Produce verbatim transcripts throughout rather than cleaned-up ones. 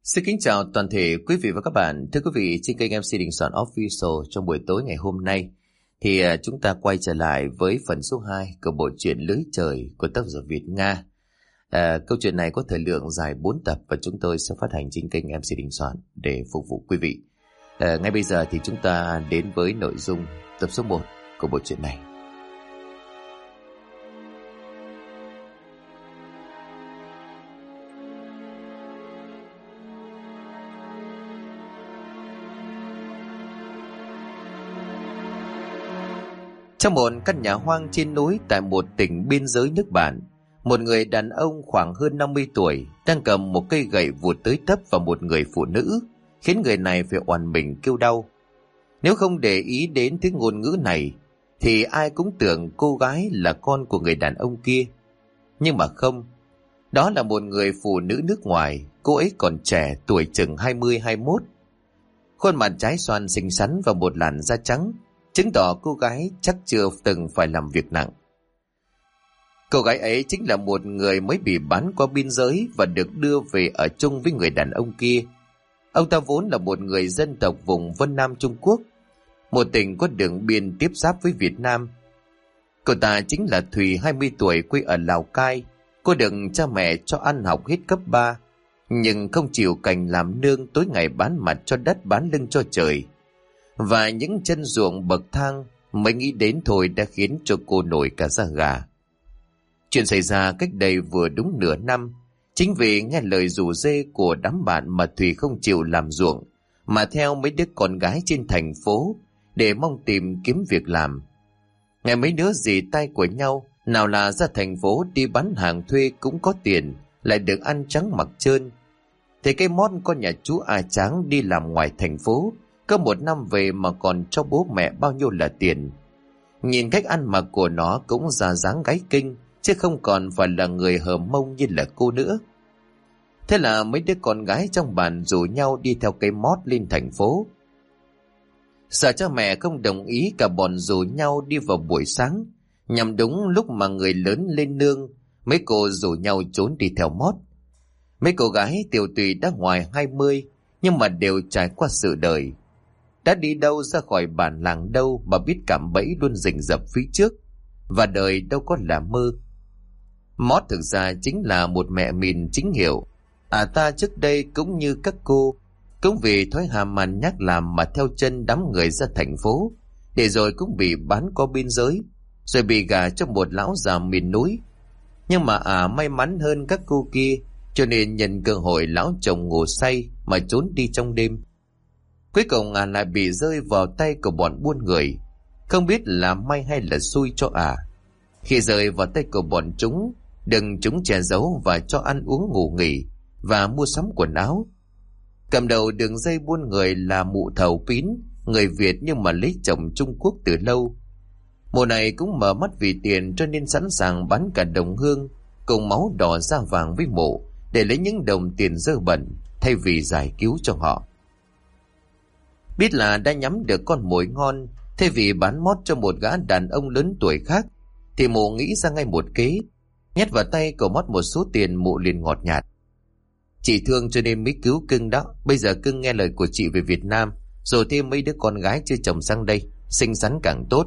Xin kính chào toàn thể quý vị và các bạn. Thưa quý vị, trên kênh em xê Đình Soạn Official, trong buổi tối ngày hôm nay thì chúng ta quay trở lại với phần số hai của bộ truyện Lưới Trời của tác giả Việt Nga. À, câu chuyện này có thời lượng dài bốn tập và chúng tôi sẽ phát hành trên kênh em xê Đình Soạn để phục vụ quý vị. À, ngay bây giờ thì chúng ta đến với nội dung tập số một của bộ truyện này. Trong một căn nhà hoang trên núi tại một tỉnh biên giới nước bạn, một người đàn ông khoảng hơn năm mươi tuổi đang cầm một cây gậy vụt tới tấp vào một người phụ nữ, khiến người này phải oằn mình kêu đau. Nếu không để ý đến thứ ngôn ngữ này, thì ai cũng tưởng cô gái là con của người đàn ông kia. Nhưng mà không, đó là một người phụ nữ nước ngoài, cô ấy còn trẻ, tuổi chừng hai mươi hai mươi mốt. Khuôn mặt trái xoan xinh xắn và một làn da trắng, chứng tỏ cô gái chắc chưa từng phải làm việc nặng. Cô gái ấy chính là một người mới bị bán qua biên giới và được đưa về ở chung với người đàn ông kia. Ông ta vốn là một người dân tộc vùng Vân Nam Trung Quốc, một tỉnh có đường biên tiếp giáp với Việt Nam. Cô ta chính là Thùy, hai mươi tuổi, quê ở Lào Cai. Cô được cha mẹ cho ăn học hết cấp ba, nhưng không chịu cảnh làm nương, tối ngày bán mặt cho đất bán lưng cho trời. Và những chân ruộng bậc thang mới nghĩ đến thôi đã khiến cho cô nổi cả da gà. Chuyện xảy ra cách đây vừa đúng nửa năm. Chính vì nghe lời rủ rê của đám bạn mà Thùy không chịu làm ruộng, mà theo mấy đứa con gái trên thành phố để mong tìm kiếm việc làm. Ngày mấy đứa dì tay của nhau, nào là ra thành phố đi bán hàng thuê cũng có tiền, lại được ăn trắng mặc trơn. Thì cái mót con nhà chú A Tráng đi làm ngoài thành phố, có một năm về mà còn cho bố mẹ bao nhiêu là tiền. Nhìn cách ăn mặc của nó cũng ra dáng gái kinh, chứ không còn phải là người hờ mông như là cô nữa. Thế là mấy đứa con gái trong bàn rủ nhau đi theo cây mót lên thành phố. Sợ cha mẹ không đồng ý, cả bọn rủ nhau đi vào buổi sáng, nhằm đúng lúc mà người lớn lên nương. Mấy cô rủ nhau trốn đi theo mót. Mấy cô gái tiểu tùy đã ngoài hai mươi, nhưng mà đều trải qua sự đời. Đã đi đâu ra khỏi bản làng đâu mà biết cạm bẫy luôn rình rập phía trước, và đời đâu có là mơ. Mót thực ra chính là một mẹ mìn chính hiệu. À ta trước đây cũng như các cô, cũng vì thói ham ăn nhác làm mà theo chân đám người ra thành phố, để rồi cũng bị bán qua biên giới, rồi bị gả cho một lão già miền núi. Nhưng mà à may mắn hơn các cô kia, cho nên nhận cơ hội lão chồng ngủ say mà trốn đi trong đêm. Cuối cùng à lại bị rơi vào tay của bọn buôn người. Không biết là may hay là xui cho à. Khi rơi vào tay của bọn chúng, đừng chúng che giấu và cho ăn uống ngủ nghỉ và mua sắm quần áo. Cầm đầu đường dây buôn người là mụ Thầu Pín, người Việt nhưng mà lấy chồng Trung Quốc từ lâu. Mụ này cũng mở mắt vì tiền, cho nên sẵn sàng bán cả đồng hương cùng máu đỏ da vàng với mụ để lấy những đồng tiền dơ bẩn thay vì giải cứu cho họ. Biết là đã nhắm được con mồi ngon, thay vì bán mót cho một gã đàn ông lớn tuổi khác, thì mụ nghĩ ra ngay một kế. Nhét vào tay của mót một số tiền, mụ liền ngọt nhạt: "Chị thương cho nên mới cứu cưng đó. Bây giờ cưng nghe lời của chị về Việt Nam, rồi thêm mấy đứa con gái chưa chồng sang đây, xinh xắn càng tốt.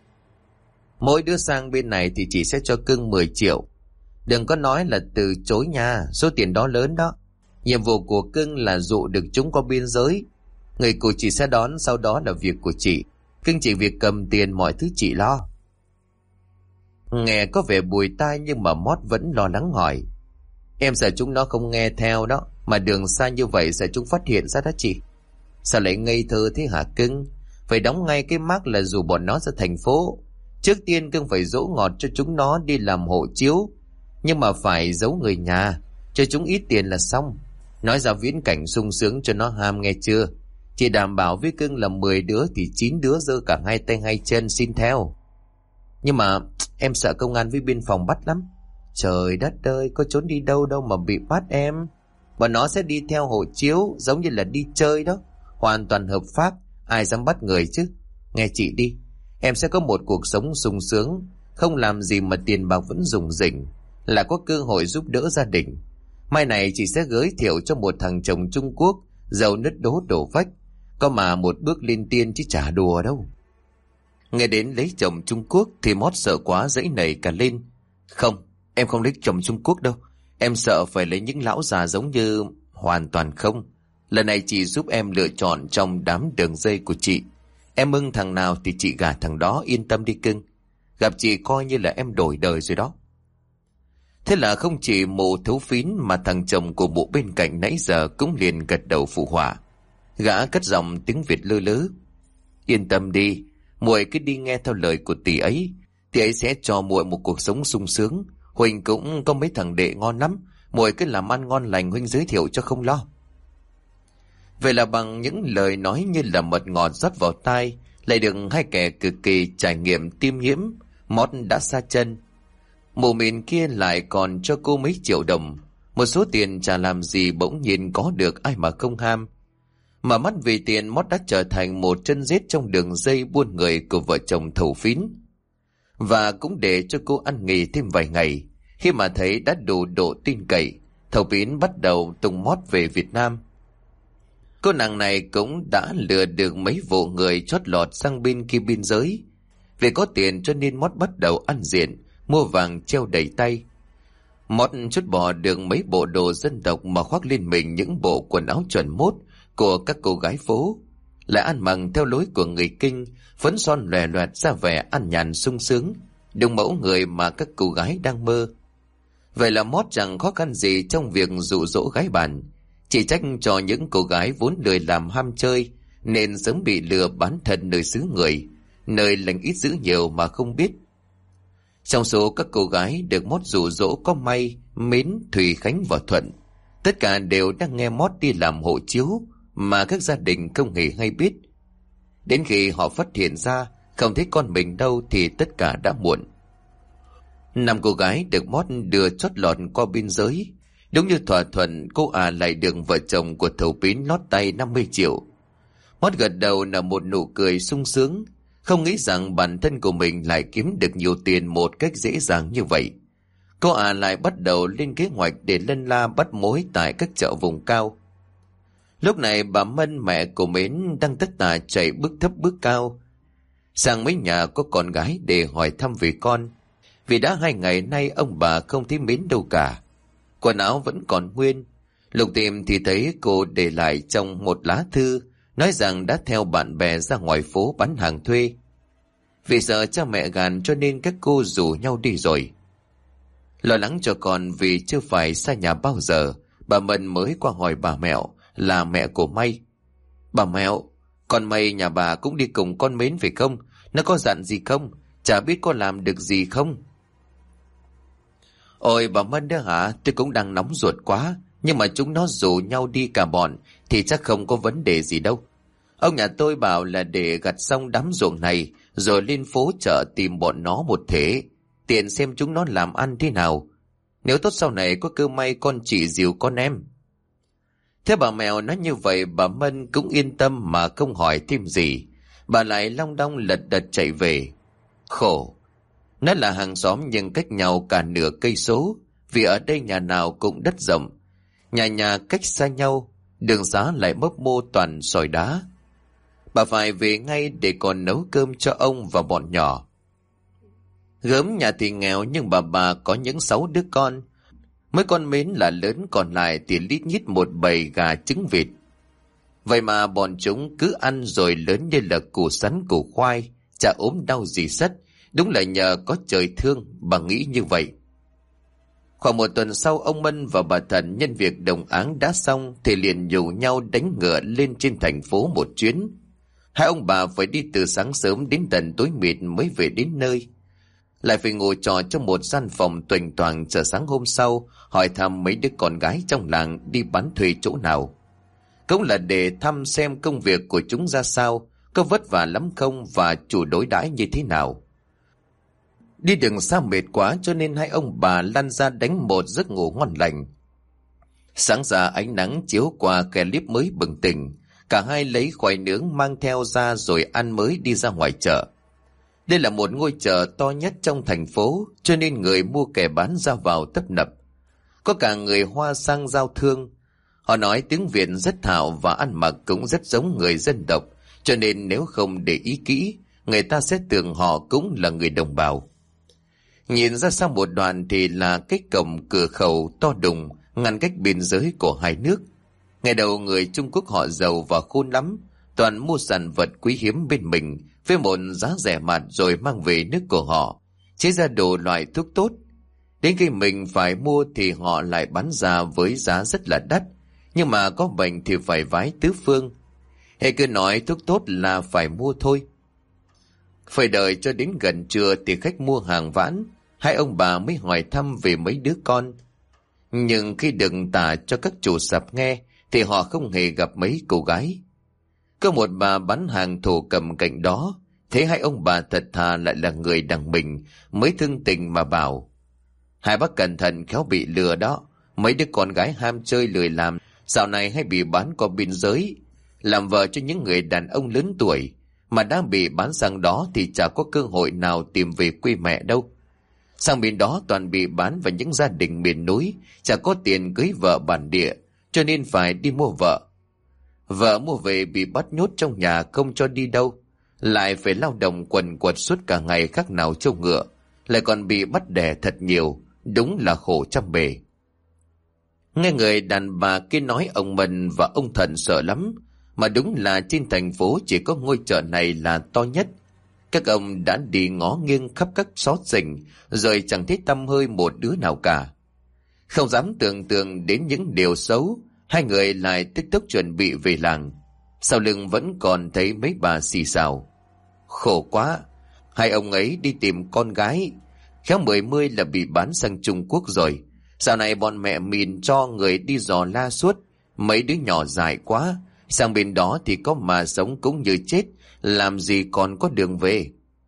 Mỗi đứa sang bên này thì chị sẽ cho cưng mười triệu. Đừng có nói là từ chối nha, số tiền đó lớn đó. Nhiệm vụ của cưng là dụ được chúng qua biên giới. Người của chị sẽ đón, sau đó là việc của chị. Cưng chỉ việc cầm tiền, mọi thứ chị lo." Nghe có vẻ bùi tai, nhưng mà mót vẫn lo lắng hỏi: "Em sợ chúng nó không nghe theo đó, mà đường xa như vậy sợ chúng phát hiện ra đó chị." "Sao lại ngây thơ thế hả cưng? Phải đóng ngay cái mác là dù bọn nó ra thành phố. Trước tiên cưng phải dỗ ngọt cho chúng nó đi làm hộ chiếu, nhưng mà phải giấu người nhà, cho chúng ít tiền là xong. Nói ra viễn cảnh sung sướng cho nó ham, nghe chưa? Chị đảm bảo với cưng là mười đứa thì chín đứa giơ cả hai tay hai chân xin theo. Nhưng mà em sợ công an với biên phòng bắt lắm." "Trời đất ơi, có trốn đi đâu đâu mà bị bắt em. Bọn nó sẽ đi theo hộ chiếu, giống như là đi chơi đó. Hoàn toàn hợp pháp, ai dám bắt người chứ. Nghe chị đi, em sẽ có một cuộc sống sung sướng, không làm gì mà tiền bạc vẫn rủng rỉnh, là có cơ hội giúp đỡ gia đình. Mai này chị sẽ giới thiệu cho một thằng chồng Trung Quốc, giàu nứt đố đổ vách, có mà một bước lên tiên chứ chả đùa đâu. Nghe đến lấy chồng Trung Quốc thì Mót sợ quá giãy nảy cả lên. Không, em không lấy chồng Trung Quốc đâu. Em sợ phải lấy những lão già giống như... Hoàn toàn không. Lần này chị giúp em lựa chọn trong đám đường dây của chị. Em ưng thằng nào thì chị gả thằng đó, yên tâm đi cưng. Gặp chị coi như là em đổi đời rồi đó. Thế là không chỉ mụ thấu phín mà thằng chồng của mụ bên cạnh nãy giờ cũng liền gật đầu phụ họa. Gã cất giọng tiếng Việt lơ lớ. Yên tâm đi, muội cứ đi nghe theo lời của tỷ ấy. Tỷ ấy sẽ cho muội một cuộc sống sung sướng. Huỳnh cũng có mấy thằng đệ ngon lắm, muội cứ làm ăn ngon lành huynh giới thiệu cho không lo. Vậy là bằng những lời nói như là mật ngọt rót vào tai, lại được hai kẻ cực kỳ trải nghiệm tiêm nhiễm, Mót đã xa chân. Mụ mìn kia lại còn cho cô mấy triệu đồng, một số tiền chả làm gì bỗng nhiên có được ai mà không ham. Mà mắt vì tiền, Mót đã trở thành một chân rết trong đường dây buôn người của vợ chồng thầu phín. Và cũng để cho cô ăn nghỉ thêm vài ngày, khi mà thấy đã đủ độ tin cậy, thầu phín bắt đầu tung Mót về Việt Nam. Cô nàng này cũng đã lừa được mấy vụ người chót lọt sang bên kia biên giới. Vì có tiền cho nên Mót bắt đầu ăn diện, mua vàng treo đầy tay. Mót chút bỏ được mấy bộ đồ dân tộc mà khoác lên mình những bộ quần áo chuẩn mốt của các cô gái phố, lại ăn mặc theo lối của người Kinh, phấn son lòe loẹt ra vẻ ăn nhàn sung sướng, đúng mẫu người mà các cô gái đang mơ. Vậy là Mót chẳng khó khăn gì trong việc dụ dỗ gái bản, chỉ trách cho những cô gái vốn lười làm ham chơi nên sớm bị lừa bán thân nơi xứ người, nơi lành ít dữ nhiều mà không biết. Trong số các cô gái được Mót dụ dỗ có May, Mến, Thùy, Khánh và Thuận. Tất cả đều đang nghe Mót đi làm hộ chiếu mà các gia đình không hề hay biết. Đến khi họ phát hiện ra không thấy con mình đâu thì tất cả đã muộn. Năm cô gái được Mót đưa chót lọt qua biên giới. Đúng như thỏa thuận, cô à lại được vợ chồng của thầu pín lót tay năm mươi triệu. Mót gật đầu là một nụ cười sung sướng, không nghĩ rằng bản thân của mình lại kiếm được nhiều tiền một cách dễ dàng như vậy. Cô à lại bắt đầu lên kế hoạch để lân la bắt mối tại các chợ vùng cao. Lúc này bà Mân, mẹ của Mến, đang tất tả chạy bước thấp bước cao sang mấy nhà có con gái để hỏi thăm về con. Vì đã hai ngày nay ông bà không thấy Mến đâu cả. Quần áo vẫn còn nguyên. Lục tìm thì thấy cô để lại trong một lá thư, nói rằng đã theo bạn bè ra ngoài phố bán hàng thuê. Vì sợ cha mẹ gàn cho nên các cô rủ nhau đi rồi. Lo lắng cho con vì chưa phải xa nhà bao giờ, bà Mân mới qua hỏi bà Mẹo là mẹ của May. Bà Mẹo, con May nhà bà cũng đi cùng con Mến phải không? Nó có dặn gì không? Chả biết có làm được gì không? Ôi bà Mân đó hả? Tôi cũng đang nóng ruột quá. Nhưng mà chúng nó rủ nhau đi cả bọn thì chắc không có vấn đề gì đâu. Ông nhà tôi bảo là để gặt xong đám ruộng này rồi lên phố chợ tìm bọn nó một thế, tiện xem chúng nó làm ăn thế nào. Nếu tốt sau này có cơ may con chỉ dìu con em. Thế bà Mèo nói như vậy, bà Mân cũng yên tâm mà không hỏi thêm gì. Bà lại long đong lật đật chạy về. Khổ, nó là hàng xóm nhưng cách nhau cả nửa cây số, vì ở đây nhà nào cũng đất rộng, nhà nhà cách xa nhau, đường xá lại mấp mô toàn sỏi đá. Bà phải về ngay để còn nấu cơm cho ông và bọn nhỏ. Gớm nhà thì nghèo nhưng bà bà có những sáu đứa con. Mấy con Mến là lớn, còn lại thì lít nhít một bầy gà trứng vịt. Vậy mà bọn chúng cứ ăn rồi lớn như là củ sắn củ khoai, chả ốm đau gì sất. Đúng là nhờ có trời thương, bà nghĩ như vậy. Khoảng một tuần sau, ông Mân và bà Thần nhân việc đồng áng đã xong thì liền nhủ nhau đánh ngựa lên trên thành phố một chuyến. Hai ông bà phải đi từ sáng sớm đến tận tối mịt mới về đến nơi. Lại phải ngồi trò trong một gian phòng tuềnh toàng chờ sáng hôm sau hỏi thăm mấy đứa con gái trong làng đi bán thuê chỗ nào. Cũng là để thăm xem công việc của chúng ra sao, có vất vả lắm không và chủ đối đãi như thế nào. Đi đường xa mệt quá cho nên hai ông bà lăn ra đánh một giấc ngủ ngon lành. Sáng ra ánh nắng chiếu qua khe liếp mới bừng tỉnh, cả hai lấy khoai nướng mang theo ra rồi ăn mới đi ra ngoài chợ. Đây là một ngôi chợ to nhất trong thành phố cho nên người mua kẻ bán ra vào tấp nập. Có cả người Hoa sang giao thương. Họ nói tiếng Việt rất thạo và ăn mặc cũng rất giống người dân tộc, cho nên nếu không để ý kỹ, người ta sẽ tưởng họ cũng là người đồng bào. Nhìn ra sau một đoạn thì là cái cổng cửa khẩu to đùng ngăn cách biên giới của hai nước. Ngày đầu người Trung Quốc họ giàu và khôn lắm, toàn mua sản vật quý hiếm bên mình với một giá rẻ mạt rồi mang về nước của họ, chế ra đồ loại thuốc tốt. Đến khi mình phải mua thì họ lại bán ra với giá rất là đắt, nhưng mà có bệnh thì phải vái tứ phương. Hệ cứ nói thuốc tốt là phải mua thôi. Phải đợi cho đến gần trưa thì khách mua hàng vãn, hai ông bà mới hỏi thăm về mấy đứa con. Nhưng khi đừng tả cho các chủ sạp nghe thì họ không hề gặp mấy cô gái. Có một bà bán hàng thổ cầm cạnh đó, thấy hai ông bà thật thà lại là người đằng mình, mới thương tình mà bảo: hai bác cẩn thận khéo bị lừa đó, mấy đứa con gái ham chơi lười làm, dạo này hay bị bán qua biên giới, làm vợ cho những người đàn ông lớn tuổi, mà đã bị bán sang đó thì chả có cơ hội nào tìm về quê mẹ đâu. Sang bên đó toàn bị bán vào những gia đình miền núi, chả có tiền cưới vợ bản địa, cho nên phải đi mua vợ. Vợ mua về bị bắt nhốt trong nhà không cho đi đâu, lại phải lao động quần quật suốt cả ngày khác nào trâu ngựa, lại còn bị bắt đẻ thật nhiều, đúng là khổ trăm bề. Nghe người đàn bà kia nói, ông Mần và ông Thần sợ lắm, mà đúng là trên thành phố chỉ có ngôi chợ này là to nhất. Các ông đã đi ngó nghiêng khắp các xó xỉnh, rồi chẳng thấy tăm hơi một đứa nào cả. Không dám tưởng tượng đến những điều xấu, hai người lại tức tốc chuẩn bị về làng. Sau lưng vẫn còn thấy mấy bà xì xào: khổ quá, hai ông ấy đi tìm con gái, khéo mười mươi là bị bán sang Trung Quốc rồi. Dạo này bọn mẹ mìn cho người đi dò la suốt, mấy đứa nhỏ dại quá, sang bên đó thì có mà sống cũng như chết, làm gì còn có đường về.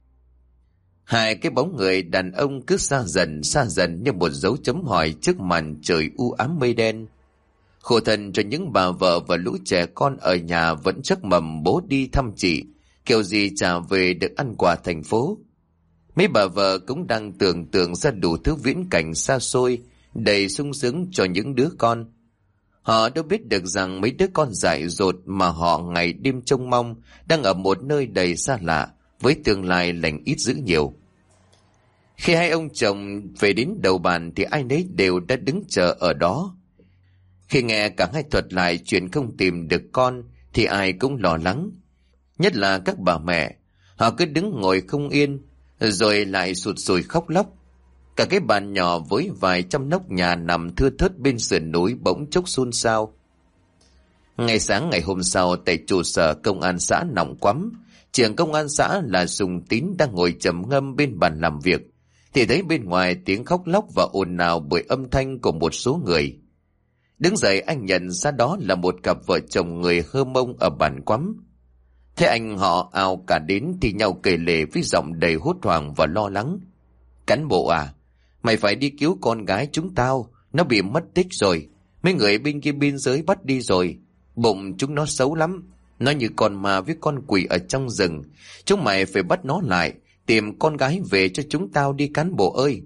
Hai cái bóng người đàn ông cứ xa dần xa dần như một dấu chấm hỏi trước màn trời u ám mây đen. Khổ thân cho những bà vợ và lũ trẻ con ở nhà vẫn chắc mầm bố đi thăm chị, kiểu gì trả về được ăn quà thành phố. Mấy bà vợ cũng đang tưởng tượng ra đủ thứ viễn cảnh xa xôi, đầy sung sướng cho những đứa con. Họ đâu biết được rằng mấy đứa con dại dột mà họ ngày đêm trông mong đang ở một nơi đầy xa lạ, với tương lai lành ít dữ nhiều. Khi hai ông chồng về đến đầu bàn thì ai nấy đều đã đứng chờ ở đó. Khi nghe cả hai thuật lại chuyện không tìm được con thì ai cũng lo lắng, nhất là các bà mẹ. Họ cứ đứng ngồi không yên, rồi lại sụt sùi khóc lóc. Cả cái bàn nhỏ với vài trăm nóc nhà nằm thưa thớt bên sườn núi bỗng chốc xôn xao. Ngày sáng ngày hôm sau, tại trụ sở công an xã Nọng Quắm, trưởng công an xã là Sùng Tín đang ngồi trầm ngâm bên bàn làm việc, thì thấy bên ngoài tiếng khóc lóc và ồn ào bởi âm thanh của một số người. Đứng dậy anh nhận ra đó là một cặp vợ chồng người Hơ Mông ở bản Quắm. Thế anh họ ào cả đến thì nhau kể lể với giọng đầy hốt hoảng và lo lắng: cán bộ à, mày phải đi cứu con gái chúng tao, nó bị mất tích rồi, mấy người bên kia biên giới bắt đi rồi. Bụng chúng nó xấu lắm, nó như con ma với con quỷ ở trong rừng, chúng mày phải bắt nó lại, tìm con gái về cho chúng tao đi cán bộ ơi.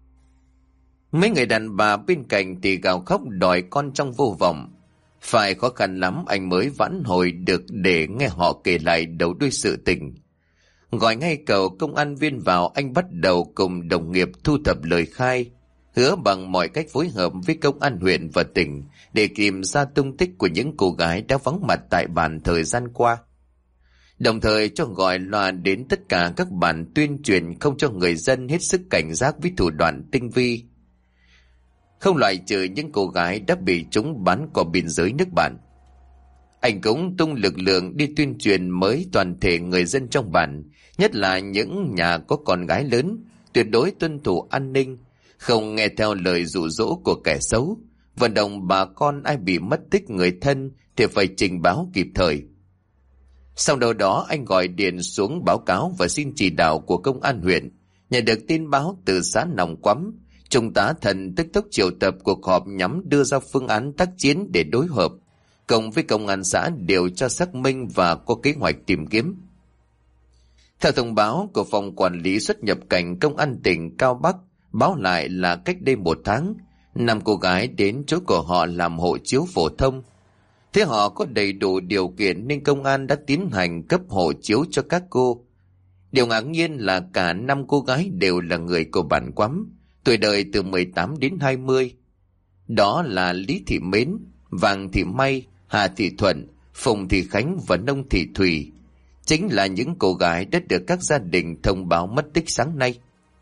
Mấy người đàn bà bên cạnh thì gào khóc đòi con trong vô vọng. Phải khó khăn lắm anh mới vãn hồi được để nghe họ kể lại đầu đuôi sự tình. Gọi ngay cậu công an viên vào, anh bắt đầu cùng đồng nghiệp thu thập lời khai, hứa bằng mọi cách phối hợp với công an huyện và tỉnh để tìm ra tung tích của những cô gái đã vắng mặt tại bản thời gian qua. Đồng thời cho gọi loa đến tất cả các bản tuyên truyền không cho người dân hết sức cảnh giác với thủ đoạn tinh vi, không loại trừ những cô gái đã bị chúng bán qua biên giới nước bạn. Anh cũng tung lực lượng đi tuyên truyền mới toàn thể người dân trong bản, nhất là những nhà có con gái lớn, tuyệt đối tuân thủ an ninh, không nghe theo lời dụ dỗ của kẻ xấu, vận động bà con ai bị mất tích người thân thì phải trình báo kịp thời. Sau đó đó anh gọi điện xuống báo cáo và xin chỉ đạo của công an huyện. Nhận được tin báo từ xã Nòng Quắm, Trung tá Thần tức tốc triệu tập cuộc họp nhằm đưa ra phương án tác chiến để đối hợp, cộng với công an xã điều tra xác minh và có kế hoạch tìm kiếm. Theo thông báo của phòng quản lý xuất nhập cảnh công an tỉnh Cao Bắc báo lại là cách đây một tháng, Năm cô gái đến chỗ của họ làm hộ chiếu phổ thông. Thế họ có đầy đủ điều kiện nên công an đã tiến hành cấp hộ chiếu cho các cô. Điều ngạc nhiên là cả năm cô gái đều là người của bản Quắm, tuổi đời từ mười tám đến hai mươi. Đó là Lý Thị Mến, Vàng Thị May, Hà Thị Thuận, Phùng Thị Khánh và Nông Thị Thùy. Chính là những cô gái đã được các gia đình thông báo mất tích sáng nay.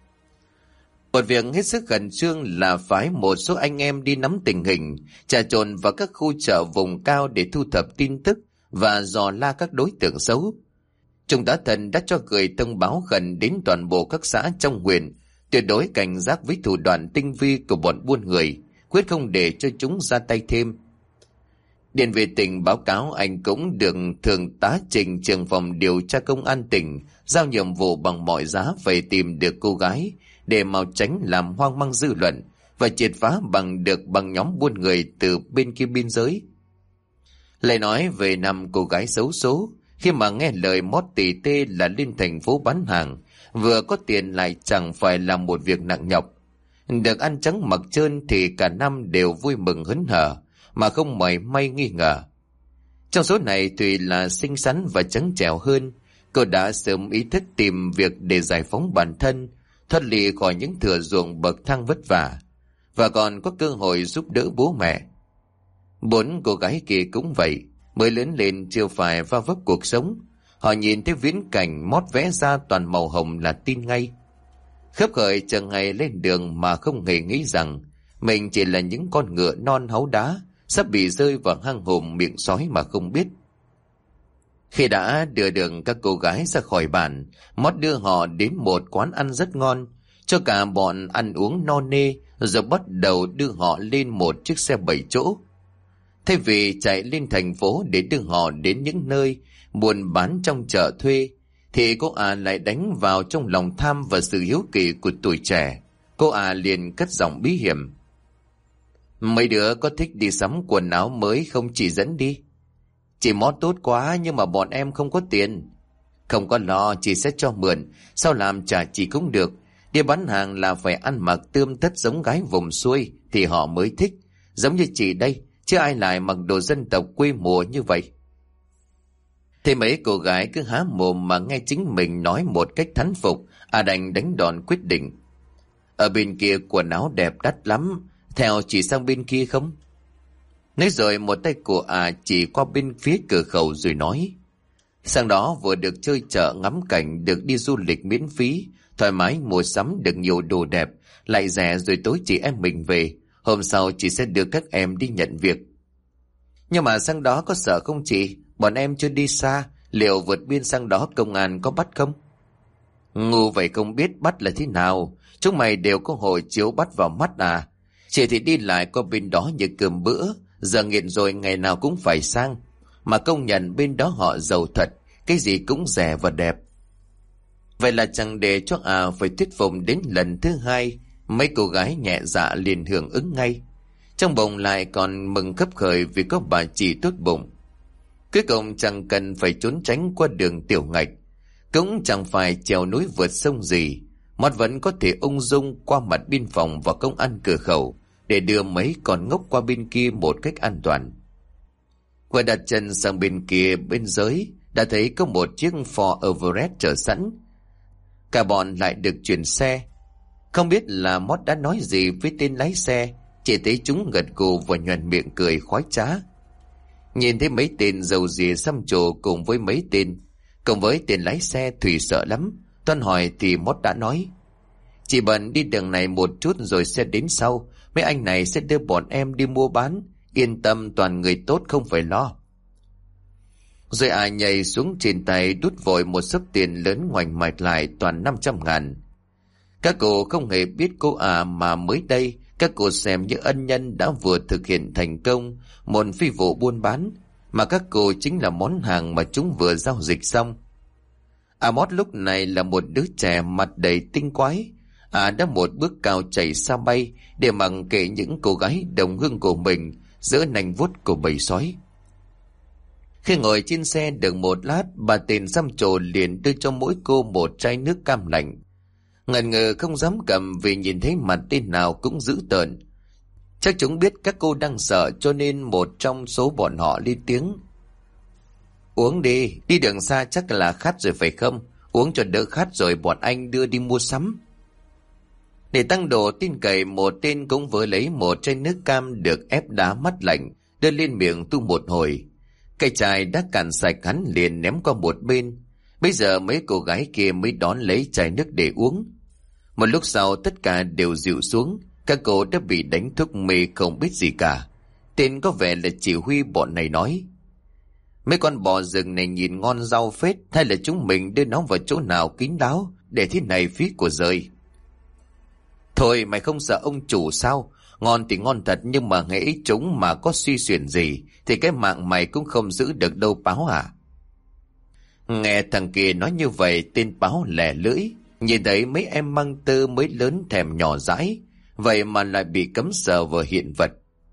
Một việc hết sức khẩn trương là phái một số anh em đi nắm tình hình, trà trộn vào các khu chợ vùng cao để thu thập tin tức và dò la các đối tượng xấu. Trung tá Thần đã cho gửi thông báo khẩn đến toàn bộ các xã trong huyện, tuyệt đối cảnh giác với thủ đoạn tinh vi của bọn buôn người, quyết không để cho chúng ra tay thêm. Điện về tỉnh báo cáo anh cũng được Thượng tá Trình, trưởng phòng điều tra công an tỉnh, giao nhiệm vụ bằng mọi giá phải tìm được cô gái để mau tránh làm hoang mang dư luận và triệt phá bằng được bằng nhóm buôn người từ bên kia biên giới. Lại nói về năm cô gái xấu số, khi mà nghe lời mót tỉ tê là lên thành phố bán hàng, vừa có tiền lại chẳng phải là một việc nặng nhọc. Được ăn trắng mặc trơn thì cả năm đều vui mừng hớn hở, mà không mảy may nghi ngờ. Trong số này Thùy là xinh xắn và trắng trẻo hơn. Cô đã sớm ý thức tìm việc để giải phóng bản thân, thoát ly khỏi những thửa ruộng bậc thang vất vả, và còn có cơ hội giúp đỡ bố mẹ. Bốn cô gái kia cũng vậy, mới lớn lên chưa phải va vấp cuộc sống. Họ nhìn thấy viễn cảnh mót vẽ ra toàn màu hồng là tin ngay. Khấp khởi chẳng ngày lên đường mà không hề nghĩ rằng mình chỉ là những con ngựa non háu đá, sắp bị rơi vào hang hùm miệng sói mà không biết. Khi đã đưa được các cô gái ra khỏi bản, mót đưa họ đến một quán ăn rất ngon, cho cả bọn ăn uống no nê, rồi bắt đầu đưa họ lên một chiếc xe bảy chỗ. Thay vì chạy lên thành phố để đưa họ đến những nơi buôn bán trong chợ thuê, thì cô à lại đánh vào trong lòng tham và sự hiếu kỳ của tuổi trẻ. Cô à liền cất giọng bí hiểm: "Mấy đứa có thích đi sắm quần áo mới không, chị dẫn đi." "Chị mót tốt quá nhưng mà bọn em không có tiền." "Không có lo, chị sẽ cho mượn, sao làm trả chị cũng được. Đi bán hàng là phải ăn mặc tươm tất giống gái vùng xuôi thì họ mới thích, giống như chị đây, chứ ai lại mặc đồ dân tộc quê mùa như vậy." Thế mấy cô gái cứ há mồm mà nghe chính mình nói một cách thán phục, à đành đánh đòn quyết định: "Ở bên kia quần áo đẹp đắt lắm, theo chị sang bên kia không?" Nói rồi một tay của à chỉ qua bên phía cửa khẩu rồi nói: "Sang đó vừa được chơi chợ ngắm cảnh, được đi du lịch miễn phí, thoải mái mua sắm được nhiều đồ đẹp, lại rẻ, rồi tối chị em mình về, hôm sau chị sẽ đưa các em đi nhận việc." "Nhưng mà sang đó có sợ không chị? Bọn em chưa đi xa, liệu vượt biên sang đó công an có bắt không?" "Ngu vậy không biết bắt là thế nào, chúng mày đều có hộ chiếu bắt vào mắt à? Chị thì đi lại qua bên đó như cơm bữa, giờ nghiện rồi ngày nào cũng phải sang. Mà công nhận bên đó họ giàu thật, cái gì cũng rẻ và đẹp." Vậy là chẳng để cho à phải thuyết phục đến lần thứ hai, mấy cô gái nhẹ dạ liền hưởng ứng ngay. Trong bụng lại còn mừng khấp khởi vì có bà chị tốt bụng. Cuối cùng chẳng cần phải trốn tránh qua đường tiểu ngạch, cũng chẳng phải trèo núi vượt sông gì, Mót vẫn có thể ung dung qua mặt biên phòng và công an cửa khẩu để đưa mấy con ngốc qua bên kia một cách an toàn. Vừa đặt chân sang bên kia bên giới, đã thấy có một chiếc Ford Everest chờ sẵn. Cả bọn lại được chuyển xe. Không biết là Mót đã nói gì với tên lái xe, chỉ thấy chúng gật gù và nhoẻn miệng cười khoái trá. Nhìn thấy mấy tên râu rìa xăm trổ cùng với mấy tên, cùng với tên lái xe, Thùy sợ lắm. Toan hỏi thì Mót đã nói: "Chị bận đi đường này một chút rồi xe đến sau, mấy anh này sẽ đưa bọn em đi mua bán, yên tâm, toàn người tốt không phải lo." Rồi ai nhảy xuống trên tay đút vội một xấp tiền lớn ngoảnh mạch lại toàn năm trăm ngàn. Các cô không hề biết cô à mà mới đây các cô xem như ân nhân đã vừa thực hiện thành công một phi vụ buôn bán, mà các cô chính là món hàng mà chúng vừa giao dịch xong. À Mót lúc này là một đứa trẻ mặt đầy tinh quái. À đã một bước cao chạy xa bay để mặc kệ những cô gái đồng hương của mình giữa nanh vuốt của bầy sói. Khi ngồi trên xe được một lát, bà tên xăm trổ liền đưa cho mỗi cô một chai nước cam lạnh. Ngần ngừ không dám cầm vì nhìn thấy mặt tên nào cũng dữ tợn. Chắc chúng biết các cô đang sợ, cho nên một trong số bọn họ lên tiếng. Uống đi, đi đường xa chắc là khát rồi phải không? Uống cho đỡ khát rồi bọn anh đưa đi mua sắm. Để tăng độ tin cậy, một tên cũng vừa lấy một chai nước cam được ép đá mát lạnh, đưa lên miệng tu một hồi. Cái chai đã cạn sạch, hắn liền ném qua một bên. Bây giờ mấy cô gái kia mới đón lấy chai nước để uống. Một lúc sau tất cả đều dịu xuống, các cô đã bị đánh thuốc mê không biết gì cả. Tên có vẻ là chỉ huy bọn này nói. Mấy con bò rừng này nhìn ngon rau phết, hay là chúng mình đưa nó vào chỗ nào kín đáo, để thế này phí của rời. Thôi mày không sợ ông chủ sao? Ngon thì ngon thật, nhưng mà hễ chúng mà có suy xuyển gì thì cái mạng mày cũng không giữ được đâu Báo à. Nghe thằng kia nói như vậy, tên Báo lẻ lưỡi. Nhìn thấy mấy em măng tơ mới lớn thèm nhỏ dãi, vậy mà lại bị cấm sờ vào hiện vật.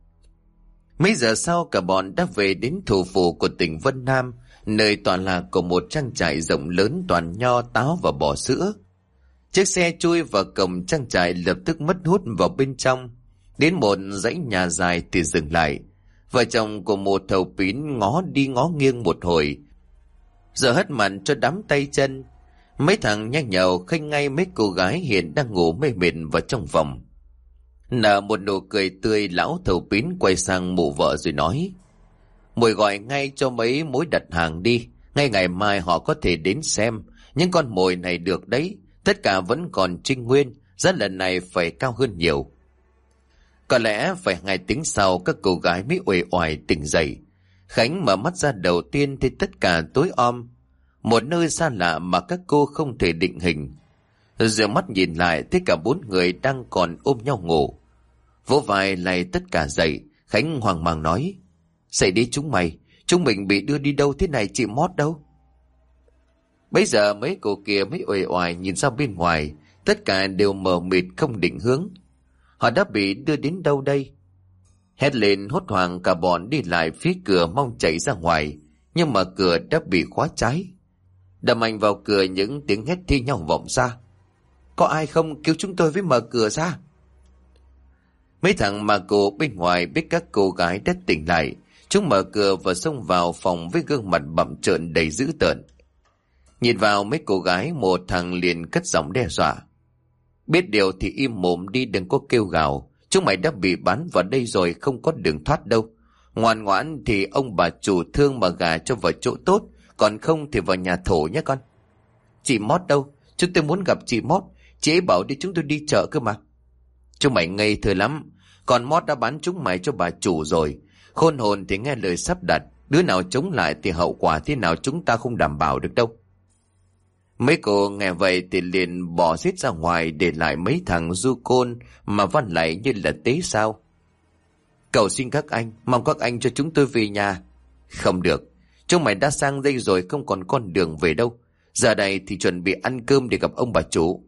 Mấy giờ sau cả bọn đã về đến thủ phủ của tỉnh Vân Nam, nơi tọa lạc của một trang trại rộng lớn toàn nho, táo và bò sữa. Chiếc xe chui vào cổng trang trại lập tức mất hút vào bên trong. Đến một dãy nhà dài thì dừng lại. Vợ chồng của một thầu pín ngó đi ngó nghiêng một hồi, giờ hất mặt cho đám tay chân. Mấy thằng nhắc nhở khênh ngay mấy cô gái hiện đang ngủ mê mệt vào trong phòng. Nở một nụ cười tươi, lão thầu pín quay sang mụ vợ rồi nói: Mùi gọi ngay cho mấy mối đặt hàng đi, ngay ngày mai họ có thể đến xem. Những con mồi này được đấy, tất cả vẫn còn trinh nguyên, giá lần này phải cao hơn nhiều. Có lẽ phải hai tiếng sau các cô gái mới uể oải tỉnh dậy. Khánh mở mắt ra đầu tiên thì tất cả tối om, một nơi xa lạ mà các cô không thể định hình. Dựa mắt nhìn lại thấy cả bốn người đang còn ôm nhau ngủ. Vỗ vai lay tất cả dậy, Khánh hoang mang nói: Dậy đi chúng mày, chúng mình bị đưa đi đâu thế này, chị Mót đâu? Bây giờ mấy cô kia mới uể oải nhìn ra bên ngoài, tất cả đều mờ mịt không định hướng. Họ đã bị đưa đến đâu đây? Hét lên hốt hoảng, cả bọn đi lại phía cửa mong chạy ra ngoài, nhưng mà cửa đã bị khóa trái. Đâm mạnh vào cửa, những tiếng hét thi nhau vọng ra: Có ai không, cứu chúng tôi với, mở cửa ra. Mấy thằng mà cô bên ngoài biết các cô gái đã tỉnh lại, chúng mở cửa và xông vào phòng với gương mặt bặm trợn đầy dữ tợn. Nhìn vào mấy cô gái, một thằng liền cất giọng đe dọa: Biết điều thì im mồm đi, đừng có kêu gào. Chúng mày đã bị bán vào đây rồi, không có đường thoát đâu. Ngoan ngoãn thì ông bà chủ thương mà gà cho vào chỗ tốt, còn không thì vào nhà thổ nhé con. Chị Mót đâu? Chúng tôi muốn gặp chị Mót. Chị ấy bảo đi chúng tôi đi chợ cơ mà. Chúng mày ngây thơ lắm. Còn Mót đã bán chúng mày cho bà chủ rồi. Khôn hồn thì nghe lời sắp đặt. Đứa nào chống lại thì hậu quả thế nào chúng ta không đảm bảo được đâu. Mấy cô nghe vậy thì liền bỏ xít ra ngoài, để lại mấy thằng du côn mà văn lại như là tế sao. Cầu xin các anh, mong các anh cho chúng tôi về nhà. Không được, chúng mày đã sang đây rồi, không còn con đường về đâu. Giờ đây thì chuẩn bị ăn cơm để gặp ông bà chủ.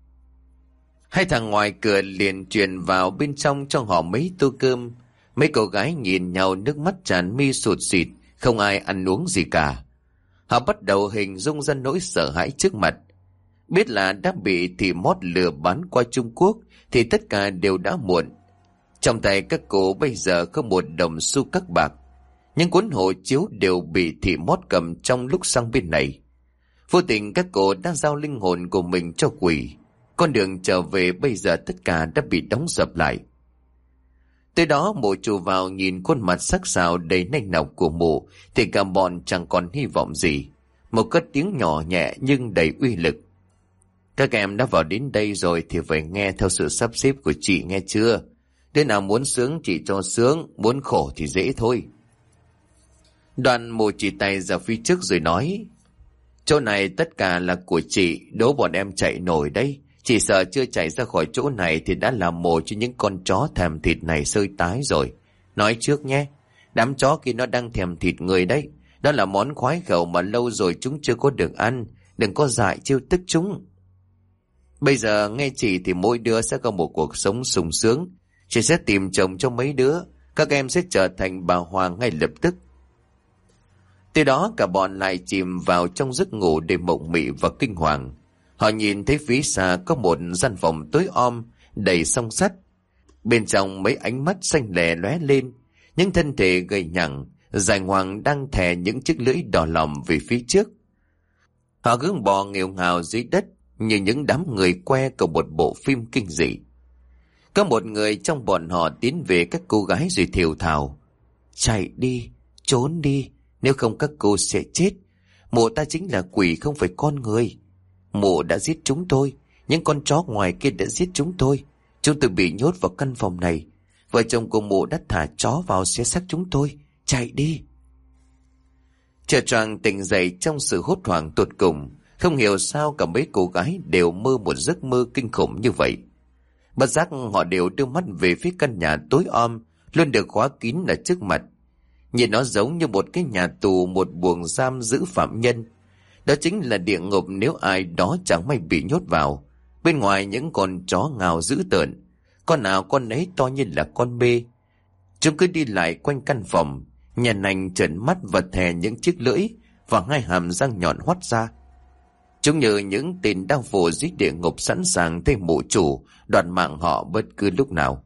Hai thằng ngoài cửa liền truyền vào bên trong cho họ mấy tô cơm. Mấy cô gái nhìn nhau, nước mắt tràn mi sụt sịt, không ai ăn uống gì cả. Họ bắt đầu hình dung ra nỗi sợ hãi trước mặt. Biết là đã bị thị Mót lừa bán qua Trung Quốc thì tất cả đều đã muộn. Trong tay các cô bây giờ không một đồng xu các bạc. Những cuốn hộ chiếu đều bị thị Mót cầm trong lúc sang bên này. Vô tình các cô đã giao linh hồn của mình cho quỷ. Con đường trở về bây giờ tất cả đã bị đóng sập lại. Tới đó mụ chủ vào nhìn khuôn mặt sắc sảo đầy nanh nọc của mụ thì cả bọn chẳng còn hy vọng gì. Một cất tiếng nhỏ nhẹ nhưng đầy uy lực: Các em đã vào đến đây rồi thì phải nghe theo sự sắp xếp của chị, nghe chưa? Đứa nào muốn sướng chị cho sướng, muốn khổ thì dễ thôi. Đoàn mụ chỉ tay ra phía trước rồi nói: Chỗ này tất cả là của chị, đố bọn em chạy nổi đấy. Chỉ sợ chưa chạy ra khỏi chỗ này thì đã làm mồi cho những con chó thèm thịt này sơi tái rồi. Nói trước nhé, đám chó kia nó đang thèm thịt người đấy. Đó là món khoái khẩu mà lâu rồi chúng chưa có được ăn. Đừng có dại trêu tức chúng. Bây giờ nghe chị thì mỗi đứa sẽ có một cuộc sống sung sướng. Chị sẽ tìm chồng cho mấy đứa. Các em sẽ trở thành bà Hoàng ngay lập tức. Từ đó cả bọn lại chìm vào trong giấc ngủ đầy mộng mị và kinh hoàng. Họ nhìn thấy phía xa có một gian phòng tối om đầy song sắt. Bên trong mấy ánh mắt xanh lè lóe lên, những thân thể gầy nhẳng, dài ngoằng đang thè những chiếc lưỡi đỏ lòm về phía trước. Họ gương bò nghêu ngào dưới đất như những đám người que của một bộ phim kinh dị. Có một người trong bọn họ tiến về các cô gái rồi thều thào: chạy đi, trốn đi, nếu không các cô sẽ chết. Mụ ta chính là quỷ, không phải con người. Mụ đã giết chúng tôi, những con chó ngoài kia đã giết chúng tôi. Chúng tôi bị nhốt vào căn phòng này. Vợ chồng của mụ đã thả chó vào xé xác chúng tôi. Chạy đi. Chợ choàng tỉnh dậy trong sự hốt hoảng tột cùng. Không hiểu sao cả mấy cô gái đều mơ một giấc mơ kinh khủng như vậy. Bất giác họ đều đưa mắt về phía căn nhà tối om, luôn được khóa kín ở trước mặt. Nhìn nó giống như một cái nhà tù, một buồng giam giữ phạm nhân. Đó chính là địa ngục nếu ai đó chẳng may bị nhốt vào. Bên ngoài những con chó ngào dữ tợn, con nào con ấy to như là con bê. Chúng cứ đi lại quanh căn phòng, nhà nành trợn mắt và thè những chiếc lưỡi và hai hàm răng nhọn hoắt ra. Chúng như những tên đao phủ dưới địa ngục sẵn sàng thay mụ chủ đoạt mạng họ bất cứ lúc nào.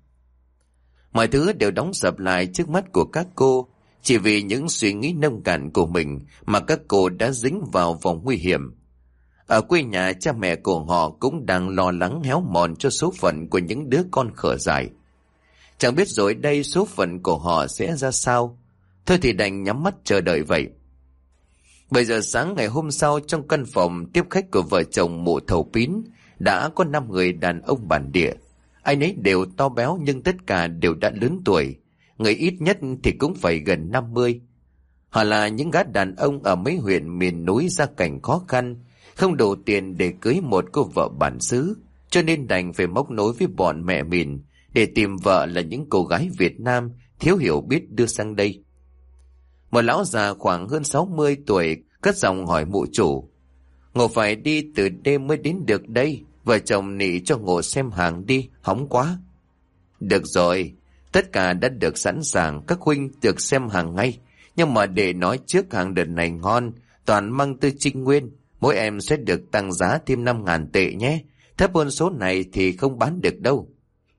Mọi thứ đều đóng sập lại trước mắt của các cô. Chỉ vì những suy nghĩ nông cạn của mình mà các cô đã dính vào vòng nguy hiểm. Ở quê nhà, cha mẹ của họ cũng đang lo lắng héo mòn cho số phận của những đứa con khở dại. Chẳng biết rồi đây số phận của họ sẽ ra sao. Thôi thì đành nhắm mắt chờ đợi vậy. Bảy giờ sáng ngày hôm sau, trong căn phòng tiếp khách của vợ chồng mụ Thầu Pín đã có năm người đàn ông bản địa. Ai nấy đều to béo nhưng tất cả đều đã lớn tuổi. Người ít nhất thì cũng phải gần năm mươi. Họ là những gã đàn ông ở mấy huyện miền núi gia cảnh khó khăn, không đủ tiền để cưới một cô vợ bản xứ, cho nên đành phải móc nối với bọn mẹ mình để tìm vợ là những cô gái Việt Nam thiếu hiểu biết đưa sang đây. Một lão già khoảng hơn sáu mươi tuổi cất giọng hỏi mụ chủ: Ngộ phải đi từ đêm mới đến được đây, vợ chồng nị cho Ngộ xem hàng đi, hóng quá. Được rồi, tất cả đã được sẵn sàng, các huynh được xem hàng ngay. Nhưng mà để nói trước, hàng đợt này ngon, toàn măng tươi Trinh Nguyên, mỗi em sẽ được tăng giá thêm năm ngàn tệ nhé. Thấp hơn số này thì không bán được đâu.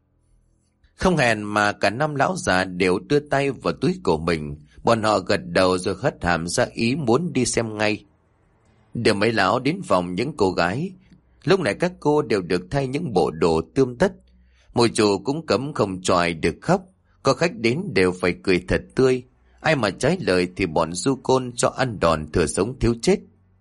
Không hẹn mà cả năm lão già đều đưa tay vào túi của mình. Bọn họ gật đầu rồi hất hàm ra ý muốn đi xem ngay. Đưa mấy lão đến phòng những cô gái. Lúc này các cô đều được thay những bộ đồ tươm tất. Mùi chủ cũng cấm không chòi được khóc. Có khách đến đều phải cười thật tươi. Ai mà trái lời thì bọn du côn cho ăn đòn thừa sống thiếu chết.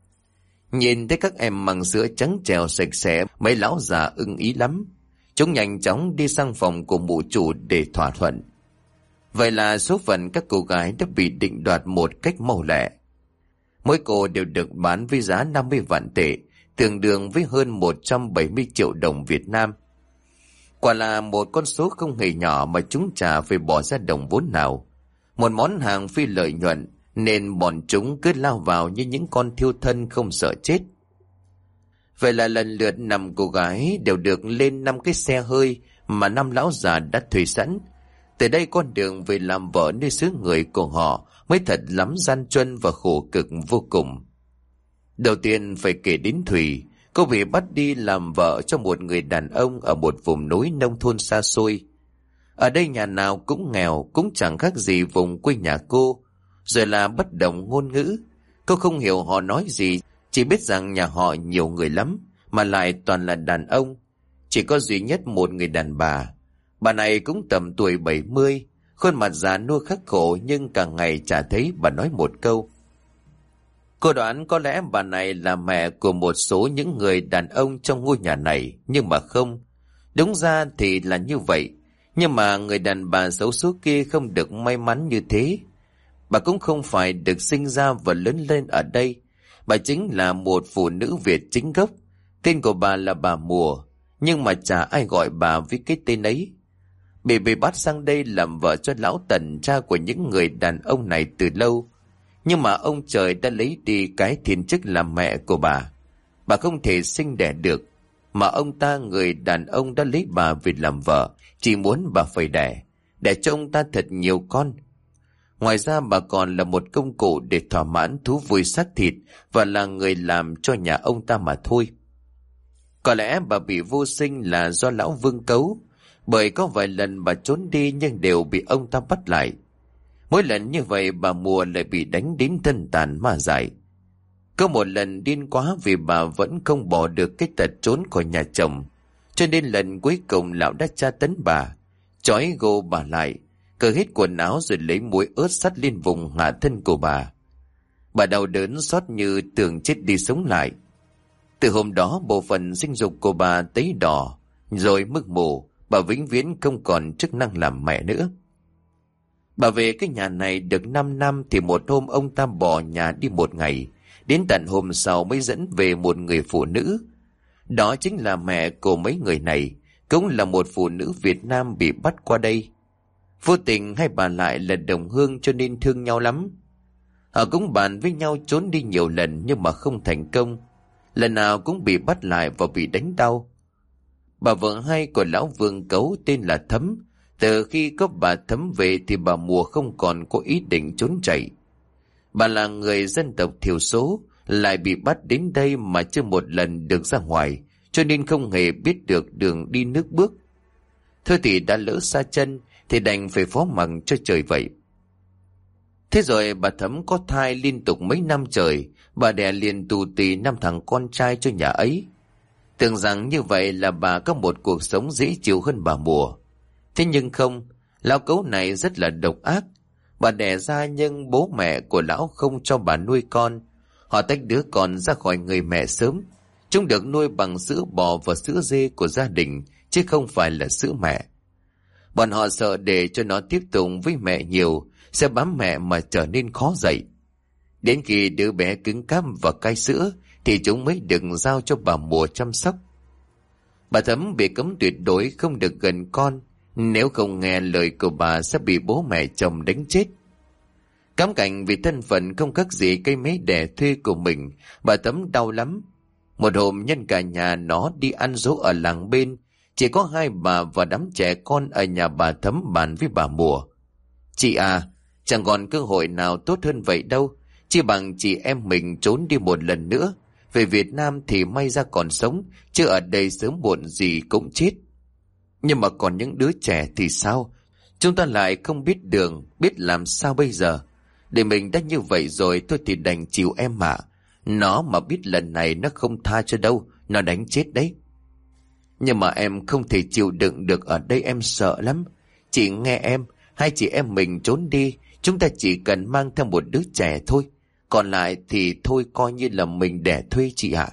Nhìn thấy các em mang sữa trắng trèo sạch sẽ, mấy lão già ưng ý lắm. Chúng nhanh chóng đi sang phòng của mụ chủ để thỏa thuận. Vậy là số phận các cô gái đã bị định đoạt một cách mau lẹ. Mỗi cô đều được bán với giá năm mươi vạn tệ, tương đương với hơn một trăm bảy mươi triệu đồng Việt Nam. Quả là một con số không hề nhỏ mà chúng chả phải bỏ ra đồng vốn nào. Một món hàng phi lợi nhuận nên bọn chúng cứ lao vào như những con thiêu thân không sợ chết. Vậy là lần lượt năm cô gái đều được lên năm cái xe hơi mà năm lão già đã thuê sẵn. Từ đây con đường về làm vợ nơi xứ người của họ mới thật lắm gian truân và khổ cực vô cùng. Đầu tiên phải kể đến Thủy. Cô bị bắt đi làm vợ cho một người đàn ông ở một vùng núi nông thôn xa xôi. Ở đây nhà nào cũng nghèo, cũng chẳng khác gì vùng quê nhà cô. Rồi là bất đồng ngôn ngữ. Cô không hiểu họ nói gì, chỉ biết rằng nhà họ nhiều người lắm, mà lại toàn là đàn ông. Chỉ có duy nhất một người đàn bà. Bà này cũng tầm tuổi bảy mươi, khuôn mặt già nua khắc khổ nhưng càng ngày chả thấy bà nói một câu. Cô đoán có lẽ bà này là mẹ của một số những người đàn ông trong ngôi nhà này, nhưng mà không. Đúng ra thì là như vậy, nhưng mà người đàn bà xấu số kia không được may mắn như thế. Bà cũng không phải được sinh ra và lớn lên ở đây. Bà chính là một phụ nữ Việt chính gốc. Tên của bà là bà Mùa, nhưng mà chả ai gọi bà với cái tên ấy. Bị bị bắt sang đây làm vợ cho lão Tần, cha của những người đàn ông này từ lâu. Nhưng mà ông trời đã lấy đi cái thiên chức làm mẹ của bà. Bà không thể sinh đẻ được, mà ông ta, người đàn ông đã lấy bà về làm vợ, chỉ muốn bà phải đẻ, để cho ông ta thật nhiều con. Ngoài ra bà còn là một công cụ để thỏa mãn thú vui xác thịt và là người làm cho nhà ông ta mà thôi. Có lẽ bà bị vô sinh là do lão Vương cấu, Bởi có vài lần bà trốn đi nhưng đều bị ông ta bắt lại. Mỗi lần như vậy bà Mùa lại bị đánh đến thân tàn ma dại. Có một lần điên quá vì bà vẫn không bỏ được cái tật trốn khỏi nhà chồng, cho nên lần cuối cùng lão đã tra tấn bà, trói gô bà lại, cởi hết quần áo rồi lấy muối ớt sắt lên vùng hạ thân của bà. Bà đau đớn xót như tưởng chết đi sống lại. Từ hôm đó bộ phận sinh dục của bà tấy đỏ, rồi mức mù, bà vĩnh viễn không còn chức năng làm mẹ nữa. Bà về cái nhà này được năm năm thì một hôm ông ta bỏ nhà đi một ngày, đến tận hôm sau mới dẫn về một người phụ nữ. Đó chính là mẹ của mấy người này, cũng là một phụ nữ Việt Nam bị bắt qua đây. Vô tình hai bà lại là đồng hương cho nên thương nhau lắm. Họ cũng bàn với nhau trốn đi nhiều lần nhưng mà không thành công. Lần nào cũng bị bắt lại và bị đánh đau. Bà vợ hai của lão Vương Cấu tên là Thấm. Từ khi có bà Thấm về thì bà Mùa không còn có ý định trốn chạy. Bà là người dân tộc thiểu số, lại bị bắt đến đây mà chưa một lần được ra ngoài, cho nên không hề biết được đường đi nước bước. Thôi thì đã lỡ xa chân thì đành phải phó mặc cho trời vậy. Thế rồi bà Thấm có thai liên tục mấy năm trời, bà đẻ liền tù tì năm thằng con trai cho nhà ấy. Tưởng rằng như vậy là bà có một cuộc sống dễ chịu hơn bà Mùa. Thế nhưng không, lão Cấu này rất là độc ác. Bà đẻ ra nhưng bố mẹ của lão không cho bà nuôi con. Họ tách đứa con ra khỏi người mẹ sớm. Chúng được nuôi bằng sữa bò và sữa dê của gia đình, chứ không phải là sữa mẹ. Bọn họ sợ để cho nó tiếp tục với mẹ nhiều, sẽ bám mẹ mà trở nên khó dạy. Đến khi đứa bé cứng cáp và cai sữa, thì chúng mới được giao cho bà Mùa chăm sóc. Bà Thấm bị cấm tuyệt đối không được gần con, nếu không nghe lời của bà sẽ bị bố mẹ chồng đánh chết. Cám cảnh vì thân phận không khác gì cây mế đẻ thuê của mình, bà Thấm đau lắm. Một hôm nhân cả nhà nó đi ăn dỗ ở làng bên, chỉ có hai bà và đám trẻ con ở nhà bà Thấm bàn với bà Mùa. Chị à, chẳng còn cơ hội nào tốt hơn vậy đâu, chỉ bằng chị em mình trốn đi một lần nữa. Về Việt Nam thì may ra còn sống, chứ ở đây sớm muộn gì cũng chết. Nhưng mà còn những đứa trẻ thì sao? Chúng ta lại không biết đường, biết làm sao bây giờ. Để mình đã như vậy rồi thôi thì đành chịu em ạ. Nó mà biết lần này nó không tha cho đâu, nó đánh chết đấy. Nhưng mà em không thể chịu đựng được ở đây, em sợ lắm. Chị nghe em, hai chị em mình trốn đi, chúng ta chỉ cần mang theo một đứa trẻ thôi. Còn lại thì thôi coi như là mình đẻ thuê chị ạ.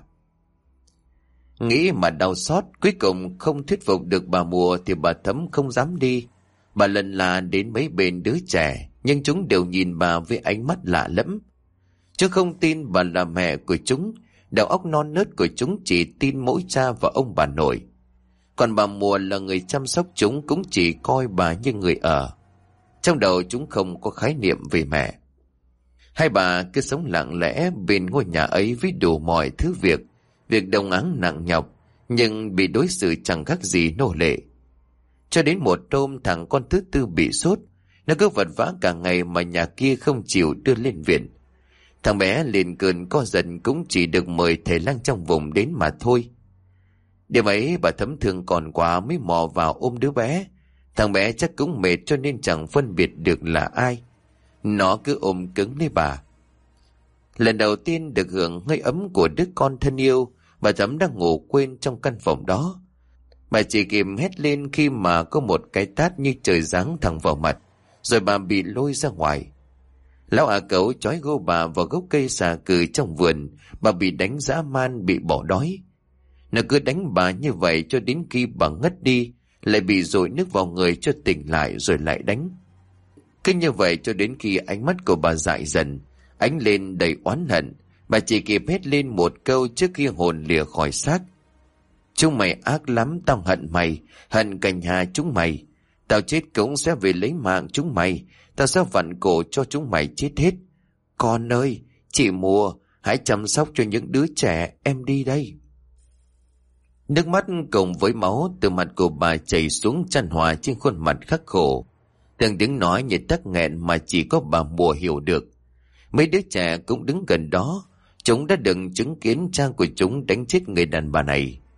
Nghĩ mà đau xót, cuối cùng không thuyết phục được bà Mùa thì bà Thấm không dám đi. Bà lần là đến mấy bên đứa trẻ, nhưng chúng đều nhìn bà với ánh mắt lạ lẫm. Chứ không tin bà là mẹ của chúng, đầu óc non nớt của chúng chỉ tin mỗi cha và ông bà nội. Còn bà Mùa là người chăm sóc chúng cũng chỉ coi bà như người ở. Trong đầu chúng không có khái niệm về mẹ. Hai bà cứ sống lặng lẽ bên ngôi nhà ấy với đủ mọi thứ việc, việc đồng áng nặng nhọc, nhưng bị đối xử chẳng khác gì nô lệ. Cho đến một hôm thằng con thứ tư bị sốt, nó cứ vật vã cả ngày mà nhà kia không chịu đưa lên viện. Thằng bé lên cơn co giật cũng chỉ được mời thầy lang trong vùng đến mà thôi. Đêm ấy bà Thấm thương còn quá mới mò vào ôm đứa bé. Thằng bé chắc cũng mệt cho nên chẳng phân biệt được là ai. Nó cứ ôm cứng lấy bà. Lần đầu tiên được hưởng hơi ấm của đứa con thân yêu, bà Thấm đang ngủ quên trong căn phòng đó. Bà chỉ kịp hét lên khi mà có một cái tát như trời giáng thẳng vào mặt, rồi bà bị lôi ra ngoài. Lão A Cẩu trói gô bà vào gốc cây xà cừ trong vườn, bà bị đánh dã man, bị bỏ đói. Nó cứ đánh bà như vậy cho đến khi bà ngất đi, lại bị dội nước vào người cho tỉnh lại rồi lại đánh. Cứ như vậy cho đến khi ánh mắt của bà dại dần, ánh lên đầy oán hận, bà chỉ kịp hét lên một câu trước khi hồn lìa khỏi xác. Chúng mày ác lắm, tao hận mày, hận cả nhà chúng mày. Tao chết cũng sẽ về lấy mạng chúng mày, tao sẽ vặn cổ cho chúng mày chết hết. Con ơi, chị Mùa, hãy chăm sóc cho những đứa trẻ, em đi đây. Nước mắt cùng với máu từ mặt của bà chảy xuống chan hòa trên khuôn mặt khắc khổ. Từng tiếng nói như tắc nghẹn mà chỉ có bà Mùa hiểu được. Mấy đứa trẻ cũng đứng gần đó, chúng đã đừng chứng kiến cha của chúng đánh chết người đàn bà này.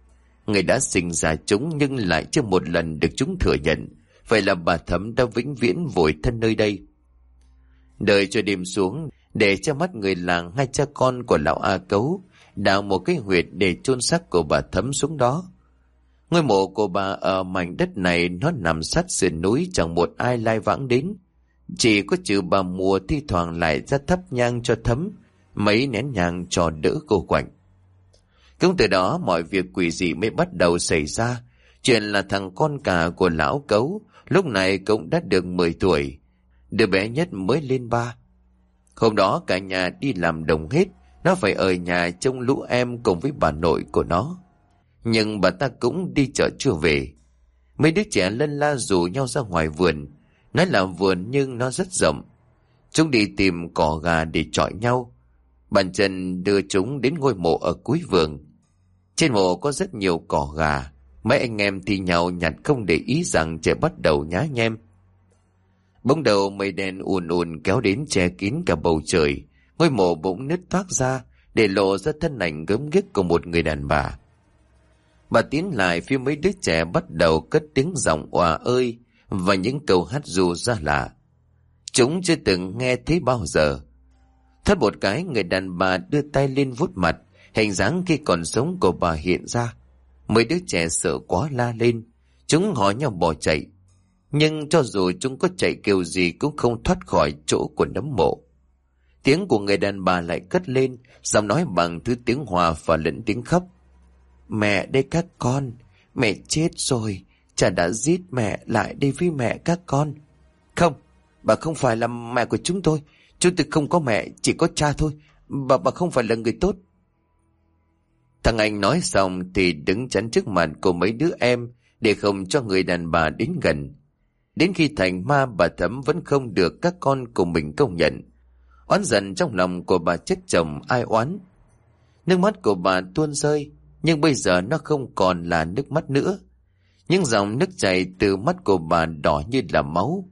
Người đã sinh ra chúng nhưng lại chưa một lần được chúng thừa nhận. Vậy là bà Thấm đã vĩnh viễn vùi thân nơi đây. Đợi cho đêm xuống, để cho mắt người làng, hai cha con của lão A Cấu đào một cái huyệt để chôn xác của bà Thấm xuống đó. Ngôi mộ của bà ở mảnh đất này nó nằm sát sườn núi, chẳng một ai lai vãng đến. Chỉ có trừ bà Mùa thi thoảng lại ra thắp nhang cho Thấm, mấy nén nhang cho đỡ cô quạnh. Cũng từ đó mọi việc quỷ dị mới bắt đầu xảy ra. Chuyện là thằng con cả của lão Cấu lúc này cũng đã được mười tuổi, đứa bé nhất mới lên ba. Hôm đó cả nhà đi làm đồng hết, nó phải ở nhà trông lũ em cùng với bà nội của nó. Nhưng bà ta cũng đi chợ chưa về. Mấy đứa trẻ lân la rủ nhau ra ngoài vườn. Nói là vườn nhưng nó rất rộng. Chúng đi tìm cỏ gà để chọi nhau. Bàn chân đưa chúng đến ngôi mộ ở cuối vườn. Trên mộ có rất nhiều cỏ gà. Mấy anh em thì nhau nhặt không để ý rằng trời bắt đầu nhá nhem. Bỗng đầu mây đen ùn ùn kéo đến che kín cả bầu trời. Ngôi mộ bỗng nứt toác ra, để lộ ra thân ảnh gớm ghiếc của một người đàn bà. Bà tiến lại phía mấy đứa trẻ, bắt đầu cất tiếng giọng òa ơi và những câu hát ru ra lạ. Chúng chưa từng nghe thấy bao giờ. Thoát một cái, người đàn bà đưa tay lên vuốt mặt, hình dáng khi còn sống của bà hiện ra. Mấy đứa trẻ sợ quá la lên, chúng hỏi nhau bỏ chạy. Nhưng cho dù chúng có chạy kêu gì cũng không thoát khỏi chỗ của nấm mộ. Tiếng của người đàn bà lại cất lên, giọng nói bằng thứ tiếng hòa và lẫn tiếng khóc. Mẹ đây các con, mẹ chết rồi, cha đã giết mẹ, lại đây với mẹ các con. Không, bà không phải là mẹ của chúng tôi, chúng tôi không có mẹ, chỉ có cha thôi, bà bà không phải là người tốt. Thằng anh nói xong thì đứng chắn trước mặt của mấy đứa em để không cho người đàn bà đến gần. Đến khi thành ma, bà Thấm vẫn không được các con của mình công nhận. Oán giận trong lòng của bà chết chồng ai oán. Nước mắt của bà tuôn rơi, nhưng bây giờ nó không còn là nước mắt nữa. Những dòng nước chảy từ mắt của bà đỏ như là máu.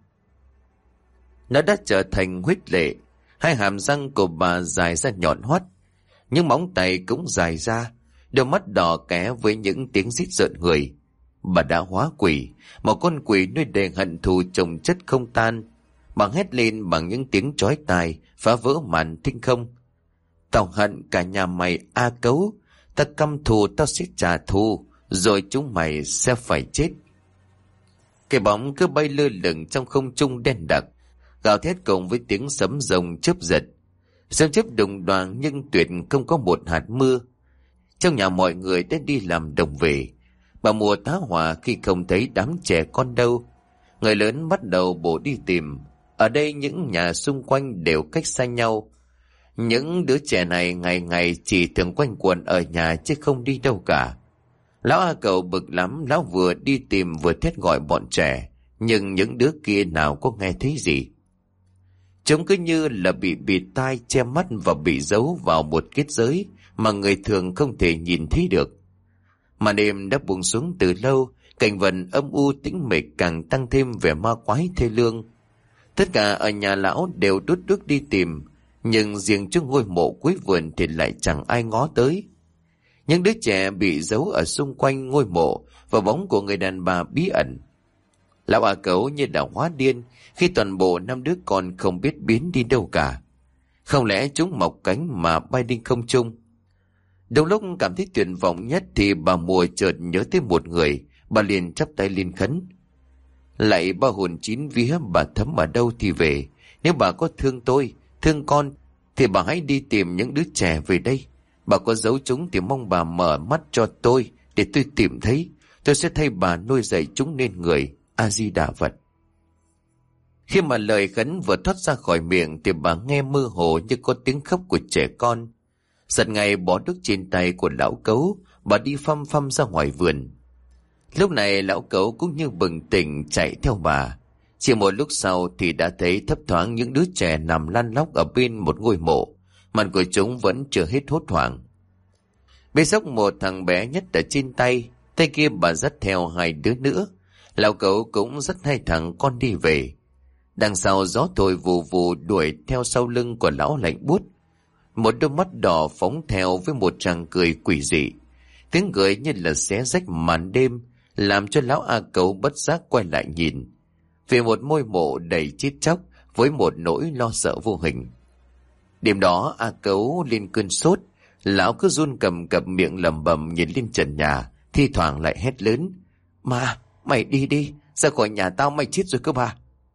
Nó đã trở thành huyết lệ. Hai hàm răng của bà dài ra nhọn hoắt, những móng tay cũng dài ra, đôi mắt đỏ ké với những tiếng rít rợn người. Bà đã hóa quỷ, một con quỷ nuôi đầy hận thù chồng chất không tan. Bà hét lên bằng những tiếng chói tai, phá vỡ màn thinh không. Tao hận cả nhà mày A Cấu, ta căm thù tao sẽ trả thù, rồi chúng mày sẽ phải chết. Cái bóng cứ bay lơ lửng trong không trung đen đặc, gào thét cùng với tiếng sấm rồng chớp giật. Sấm chớp đùng đoàng nhưng tuyệt không có một hạt mưa. Trong nhà mọi người đã đi làm đồng về. Bà Mùa tá hỏa khi không thấy đám trẻ con đâu. Người lớn bắt đầu bổ đi tìm. Ở đây những nhà xung quanh đều cách xa nhau. Những đứa trẻ này ngày ngày chỉ thường quanh quẩn ở nhà chứ không đi đâu cả. Lão A Cẩu bực lắm, lão vừa đi tìm vừa thét gọi bọn trẻ, nhưng những đứa kia nào có nghe thấy gì. Chúng cứ như là bị bịt tai, che mắt và bị giấu vào một kết giới mà người thường không thể nhìn thấy được. Màn đêm đã buông xuống từ lâu, cảnh vật âm u tĩnh mịch càng tăng thêm vẻ ma quái thê lương. Tất cả ở nhà lão đều đốt đuốc đi tìm, nhưng riêng trước ngôi mộ cuối vườn thì lại chẳng ai ngó tới. Những đứa trẻ bị giấu ở xung quanh ngôi mộ và bóng của người đàn bà bí ẩn. Lão A Cẩu như đã hóa điên khi toàn bộ năm đứa con không biết biến đi đâu cả. Không lẽ chúng mọc cánh mà bay đi không trung? Đúng lúc cảm thấy tuyệt vọng nhất thì bà Mùa chợt nhớ tới một người, bà liền chắp tay lên khấn. Lạy ba hồn chín vía, bà Thấm ở đâu thì về. Nếu bà có thương tôi, thương con, thì bà hãy đi tìm những đứa trẻ về đây. Bà có giấu chúng thì mong bà mở mắt cho tôi để tôi tìm thấy. Tôi sẽ thay bà nuôi dạy chúng nên người. A-di-đà Phật. Khi mà lời khấn vừa thoát ra khỏi miệng thì bà nghe mơ hồ như có tiếng khóc của trẻ con. Giật ngay bỏ đuốc trên tay của lão Cấu, bà đi phăm phăm ra ngoài vườn. Lúc này lão Cấu cũng như bừng tỉnh chạy theo bà. Chỉ một lúc sau thì đã thấy thấp thoáng những đứa trẻ nằm lăn lóc ở bên một ngôi mộ. Mặt của chúng vẫn chưa hết hốt hoảng. Bê xốc một thằng bé nhất ở trên tay, tay kia bà dắt theo hai đứa nữa. Lão Cấu cũng dắt hai thằng con đi về. Đằng sau gió thổi vù vù đuổi theo sau lưng của lão lạnh buốt. Một đôi mắt đỏ phóng theo với một tràng cười quỷ dị. Tiếng cười như là xé rách màn đêm, làm cho lão A Cấu bất giác quay lại nhìn. Về một ngôi mộ đầy chết chóc với một nỗi lo sợ vô hình. Đêm đó A Cấu lên cơn sốt, lão cứ run cầm cập miệng lẩm bẩm nhìn lên trần nhà, thi thoảng lại hét lớn: "Ma, mày đi đi, ra khỏi nhà tao, mày chết rồi cơ bà."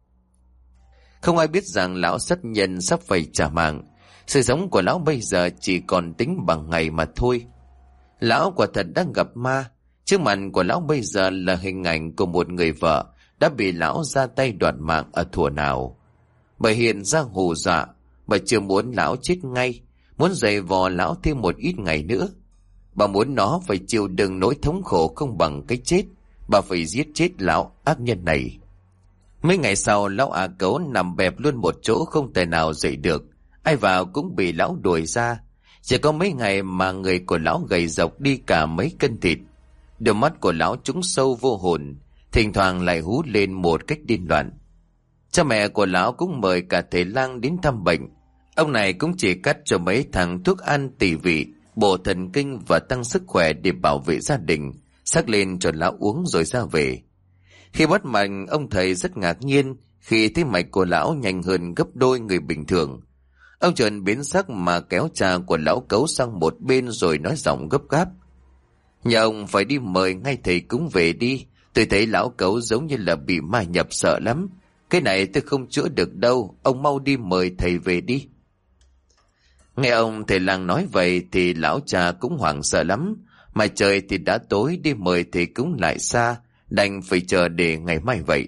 Không ai biết rằng lão sát nhân sắp phải trả mạng. Sự sống của lão bây giờ chỉ còn tính bằng ngày mà thôi. Lão quả thật đang gặp ma. Trước mặt của lão bây giờ là hình ảnh của một người vợ đã bị lão ra tay đoạt mạng ở thuở nào. Bà hiện ra hù dọa, bà chưa muốn lão chết ngay, muốn giày vò lão thêm một ít ngày nữa. Bà muốn nó phải chịu đựng nỗi thống khổ không bằng cái chết. Bà phải giết chết lão ác nhân này. Mấy ngày sau, lão A Cấu nằm bẹp luôn một chỗ, không thể nào dậy được. Ai vào cũng bị lão đuổi ra. Chỉ có mấy ngày mà người của lão gầy rộc đi cả mấy cân thịt. Đôi mắt của lão trũng sâu vô hồn, thỉnh thoảng lại hú lên một cách điên loạn. Cha mẹ của lão cũng mời cả thầy lang đến thăm bệnh. Ông này cũng chỉ cắt cho mấy thằng thuốc an tỳ vị, bổ thần kinh và tăng sức khỏe để bảo vệ gia đình, sắc lên cho lão uống rồi ra về. Khi bắt mạch, ông thầy rất ngạc nhiên khi thấy mạch của lão nhanh hơn gấp đôi người bình thường. Ông trợn biến sắc mà kéo cha của lão Cấu sang một bên rồi nói giọng gấp gáp: "Nhà ông phải đi mời ngay thầy cúng về đi. Tôi thấy lão Cấu giống như là bị ma nhập, sợ lắm. Cái này tôi không chữa được đâu, ông mau đi mời thầy về đi." Nghe ông thầy lang nói vậy thì lão cha cũng hoảng sợ lắm. Mà trời thì đã tối, đi mời thầy cúng lại xa, đành phải chờ để ngày mai vậy.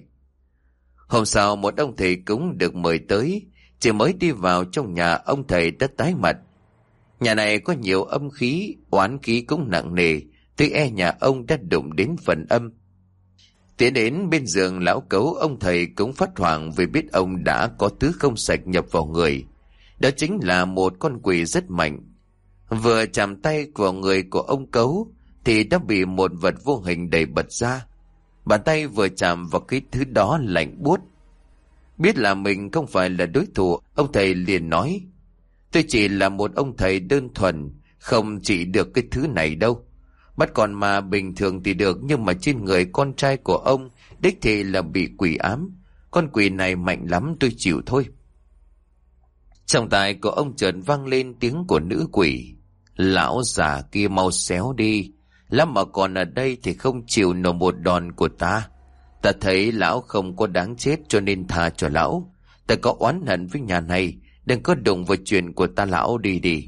Hôm sau, một ông thầy cúng được mời tới. Chỉ mới đi vào trong nhà, ông thầy đã tái mặt. Nhà này có nhiều âm khí, oán khí cũng nặng nề. Tôi e nhà ông đã đụng đến phần âm. Tiến đến bên giường lão Cấu, ông thầy cũng phát hoảng vì biết ông đã có thứ không sạch nhập vào người. Đó chính là một con quỷ rất mạnh. Vừa chạm tay vào người của ông Cấu thì đã bị một vật vô hình đẩy bật ra. Bàn tay vừa chạm vào cái thứ đó lạnh buốt. Biết là mình không phải là đối thủ, ông thầy liền nói: "Tôi chỉ là một ông thầy đơn thuần, không trị được cái thứ này đâu. Bắt con ma bình thường thì được, nhưng mà trên người con trai của ông đích thị là bị quỷ ám. Con quỷ này mạnh lắm, tôi chịu thôi." Trong tai của ông chợt vang lên tiếng của nữ quỷ: "Lão già kia mau xéo đi, lắm mà còn ở đây thì không chịu nổi một đòn của ta. Ta thấy lão không có đáng chết cho nên tha cho lão. Ta có oán hận với nhà này, đừng có đụng vào chuyện của ta, lão đi đi."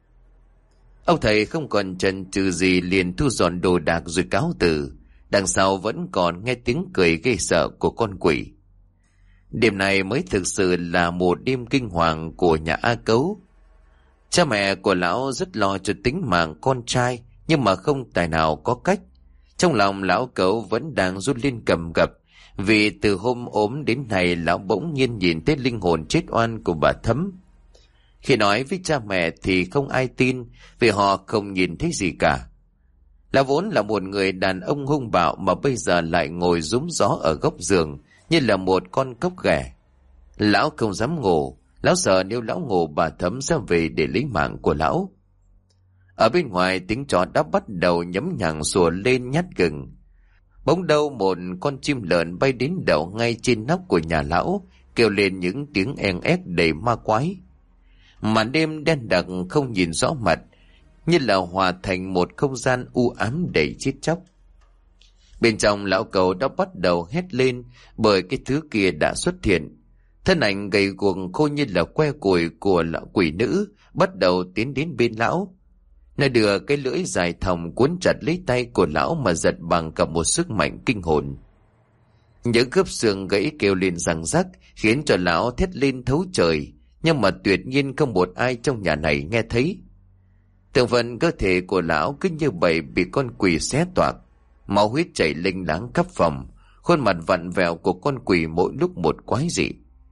Ông thầy không còn chần chừ gì liền thu dọn đồ đạc rồi cáo từ. Đằng sau vẫn còn nghe tiếng cười ghê sợ của con quỷ. Đêm này mới thực sự là một đêm kinh hoàng của nhà A Cấu. Cha mẹ của lão rất lo cho tính mạng con trai, nhưng mà không tài nào có cách. Trong lòng lão Cấu vẫn đang run lên cầm cập, vì từ hôm ốm đến nay lão bỗng nhiên nhìn thấy linh hồn chết oan của bà Thấm. Khi nói với cha mẹ thì không ai tin, vì họ không nhìn thấy gì cả. Lão vốn là một người đàn ông hung bạo mà bây giờ lại ngồi rúm gió ở góc giường như là một con cóc ghẻ. Lão không dám ngủ, lão sợ nếu lão ngủ bà Thấm sẽ về để lấy mạng của lão. Ở bên ngoài tiếng chó đã bắt đầu nhấm nhằng sủa lên nhát gừng. Bỗng đâu một con chim lợn bay đến đậu ngay trên nóc của nhà lão, kêu lên những tiếng en ép đầy ma quái. Màn đêm đen đặc không nhìn rõ mặt, như là hòa thành một không gian u ám đầy chết chóc. Bên trong lão Cấu đã bắt đầu hét lên bởi cái thứ kia đã xuất hiện. Thân ảnh gầy guộc khô như là que củi của lão quỷ nữ bắt đầu tiến đến bên lão. Nó đưa cái lưỡi dài thòng cuốn chặt lấy tay của lão mà giật bằng cả một sức mạnh kinh hồn. Những khớp xương gãy kêu lên răng rắc khiến cho lão thét lên thấu trời, nhưng mà tuyệt nhiên không một ai trong nhà này nghe thấy. Từng phần cơ thể của lão cứ như vậy bị con quỷ xé toạc, máu huyết chảy lênh láng khắp phòng, khuôn mặt vặn vẹo của con quỷ mỗi lúc một quái dị.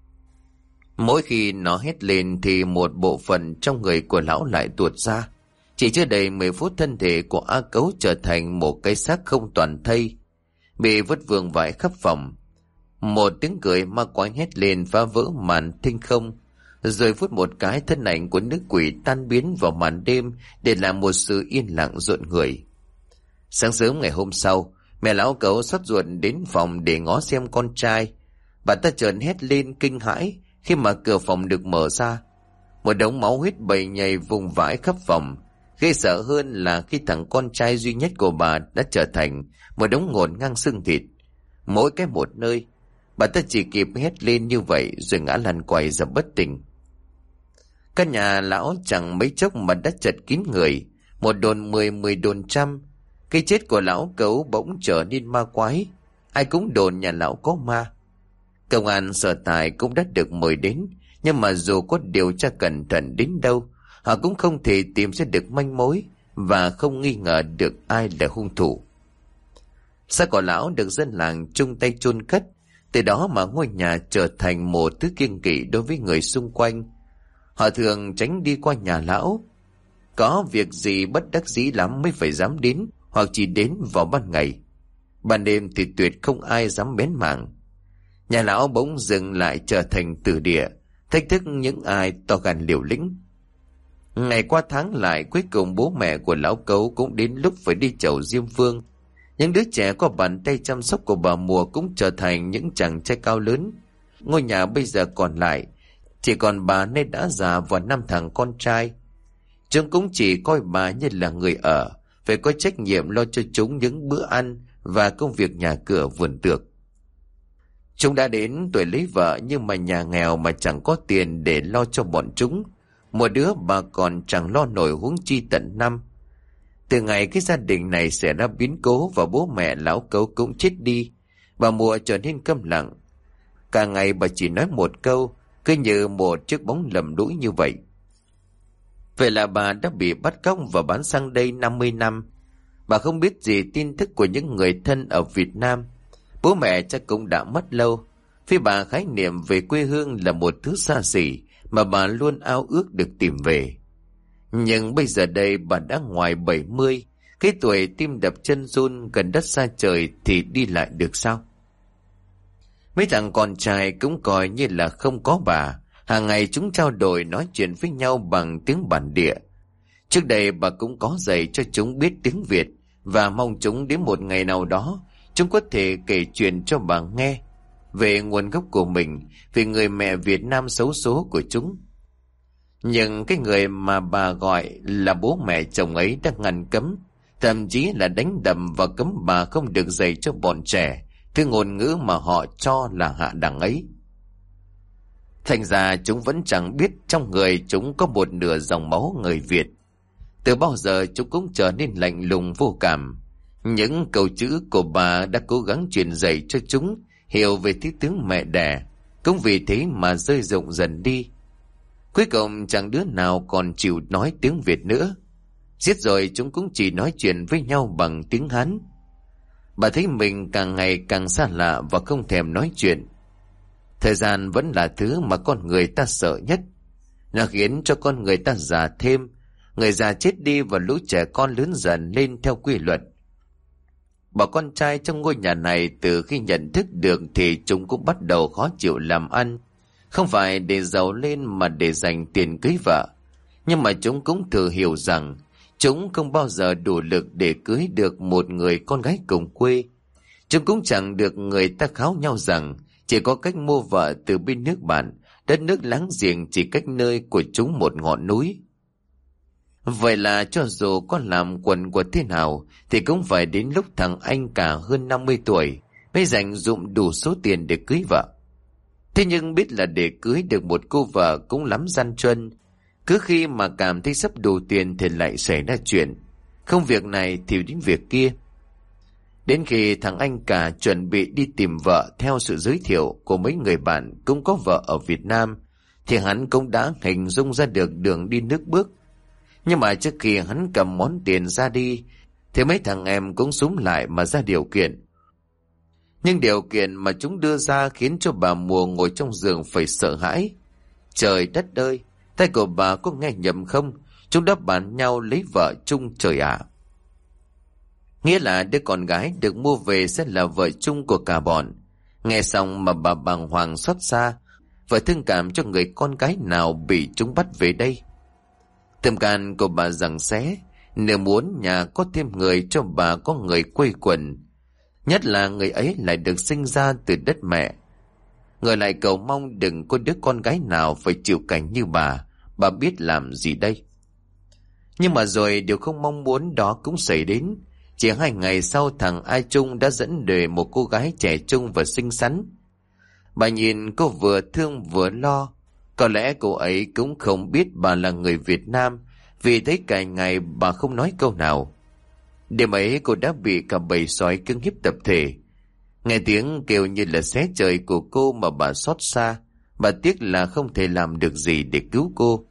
Mỗi khi nó hét lên thì một bộ phận trong người của lão lại tuột ra. Chỉ chưa đầy mười phút, thân thể của A Cấu trở thành một cái xác không toàn thây, bị vứt vương vãi khắp phòng. Một tiếng cười ma quái hét lên phá vỡ màn thinh không, rồi phút một cái thân ảnh của nữ quỷ tan biến vào màn đêm để làm một sự yên lặng rợn người. Sáng sớm ngày hôm sau, mẹ lão cẩu xót ruột đến phòng để ngó xem con trai. Bà ta chợt hét lên kinh hãi khi mà cửa phòng được mở ra. Một đống máu huyết bầy nhầy vùng vãi khắp phòng. Ghê sợ hơn là khi thằng con trai duy nhất của bà đã trở thành một đống ngổn ngang xương thịt, mỗi cái một nơi. Bà ta chỉ kịp hét lên như vậy rồi ngã lăn quay ra bất tỉnh. Căn nhà lão chẳng mấy chốc mà đã chật kín người, một đồn mười, mười đồn trăm. Cái chết của lão cẩu bỗng trở nên ma quái, ai cũng đồn nhà lão có ma. Công an sở tại cũng đã được mời đến, nhưng mà dù có điều tra cẩn thận đến đâu, họ cũng không thể tìm ra được manh mối và không nghi ngờ được ai là hung thủ. Xác của lão được dân làng chung tay chôn cất, từ đó mà ngôi nhà trở thành một thứ kiêng kỵ đối với người xung quanh. Họ thường tránh đi qua nhà lão, có việc gì bất đắc dĩ lắm mới phải dám đến, hoặc chỉ đến vào ban ngày. Ban đêm thì tuyệt không ai dám bén mảng. Nhà lão bỗng dừng lại trở thành tử địa, thách thức những ai to gan liều lĩnh. Ngày qua tháng lại, cuối cùng bố mẹ của lão cấu cũng đến lúc phải đi chầu diêm vương. Những đứa trẻ có bàn tay chăm sóc của bà Mùa cũng trở thành những chàng trai cao lớn. Ngôi nhà bây giờ còn lại chỉ còn bà nên đã già và năm thằng con trai. Chúng cũng chỉ coi bà như là người ở, phải có trách nhiệm lo cho chúng những bữa ăn và công việc nhà cửa vườn tược. Chúng đã đến tuổi lấy vợ, nhưng mà nhà nghèo mà chẳng có tiền để lo cho bọn chúng. Một đứa bà còn chẳng lo nổi, huống chi tận năm. Từ ngày cái gia đình này xảy ra biến cố và bố mẹ lão cấu cũng chết đi, bà Mùa trở nên câm lặng. Cả ngày bà chỉ nói một câu, cứ như một chiếc bóng lầm lũi như vậy. Vậy là bà đã bị bắt cóc và bán sang đây năm mươi năm. Bà không biết gì tin tức của những người thân ở Việt Nam. Bố mẹ chắc cũng đã mất lâu. Phía bà, khái niệm về quê hương là một thứ xa xỉ mà bà luôn ao ước được tìm về. Nhưng bây giờ đây bà đã ngoài bảy mươi, cái tuổi tim đập chân run gần đất xa trời thì đi lại được sao? Mấy thằng con trai cũng coi như là không có bà. Hàng ngày chúng trao đổi nói chuyện với nhau bằng tiếng bản địa. Trước đây bà cũng có dạy cho chúng biết tiếng Việt, và mong chúng đến một ngày nào đó chúng có thể kể chuyện cho bà nghe về nguồn gốc của mình, về người mẹ Việt Nam xấu số của chúng. Nhưng cái người mà bà gọi là bố mẹ chồng ấy đã ngăn cấm, thậm chí là đánh đập và cấm bà không được dạy cho bọn trẻ thứ ngôn ngữ mà họ cho là hạ đẳng ấy. Thành ra chúng vẫn chẳng biết trong người chúng có một nửa dòng máu người Việt. Từ bao giờ chúng cũng trở nên lạnh lùng vô cảm. Những câu chữ của bà đã cố gắng truyền dạy cho chúng hiểu về thứ tiếng mẹ đẻ, cũng vì thế mà rơi rụng dần đi. Cuối cùng chẳng đứa nào còn chịu nói tiếng Việt nữa. Giết rồi chúng cũng chỉ nói chuyện với nhau bằng tiếng Hán. Bà thấy mình càng ngày càng xa lạ và không thèm nói chuyện. Thời gian vẫn là thứ mà con người ta sợ nhất. Nó khiến cho con người ta già thêm, người già chết đi và lũ trẻ con lớn dần lên theo quy luật. Bà con trai trong ngôi nhà này từ khi nhận thức được thì chúng cũng bắt đầu khó chịu làm ăn. Không phải để giàu lên mà để dành tiền cưới vợ. Nhưng mà chúng cũng tự hiểu rằng chúng không bao giờ đủ lực để cưới được một người con gái cùng quê. Chúng cũng chẳng được người ta kháo nhau rằng chỉ có cách mua vợ từ bên nước bạn, đất nước láng giềng chỉ cách nơi của chúng một ngọn núi. Vậy là cho dù có làm quần quật thế nào thì cũng phải đến lúc thằng anh cả hơn năm mươi tuổi mới dành dụm đủ số tiền để cưới vợ. Thế nhưng biết là để cưới được một cô vợ cũng lắm gian truân. Cứ khi mà cảm thấy sắp đủ tiền thì lại xảy ra chuyện, không việc này thì đến việc kia. Đến khi thằng anh cả chuẩn bị đi tìm vợ theo sự giới thiệu của mấy người bạn cũng có vợ ở Việt Nam, thì hắn cũng đã hình dung ra được đường đi nước bước. Nhưng mà trước khi hắn cầm món tiền ra đi thì mấy thằng em cũng xúm lại mà ra điều kiện. Nhưng điều kiện mà chúng đưa ra khiến cho bà Mùa ngồi trong giường phải sợ hãi. Trời đất ơi, tay của bà có nghe nhầm không? Chúng đã bàn nhau lấy vợ chung trời ạ. À. Nghĩa là đứa con gái được mua về sẽ là vợ chung của cả bọn. Nghe xong mà bà bàng hoàng xót xa và thương cảm cho người con gái nào bị chúng bắt về đây. Tâm can của bà giằng xé, Nếu muốn nhà có thêm người cho bà có người quây quần, nhất là người ấy lại được sinh ra từ đất mẹ. Người lại cầu mong đừng có đứa con gái nào phải chịu cảnh như bà. Bà biết làm gì đây? Nhưng mà rồi điều không mong muốn đó cũng xảy đến. Chỉ hai ngày sau, thằng Ai Trung đã dẫn về một cô gái trẻ trung và xinh xắn. Bà nhìn cô vừa thương vừa lo. Có lẽ cô ấy cũng không biết bà là người Việt Nam, vì thấy cả ngày bà không nói câu nào. Đêm ấy cô đã bị cả bầy sói cứng hiếp tập thể. Nghe tiếng kêu như là xé trời của cô mà bà xót xa. Bà tiếc là không thể làm được gì để cứu cô.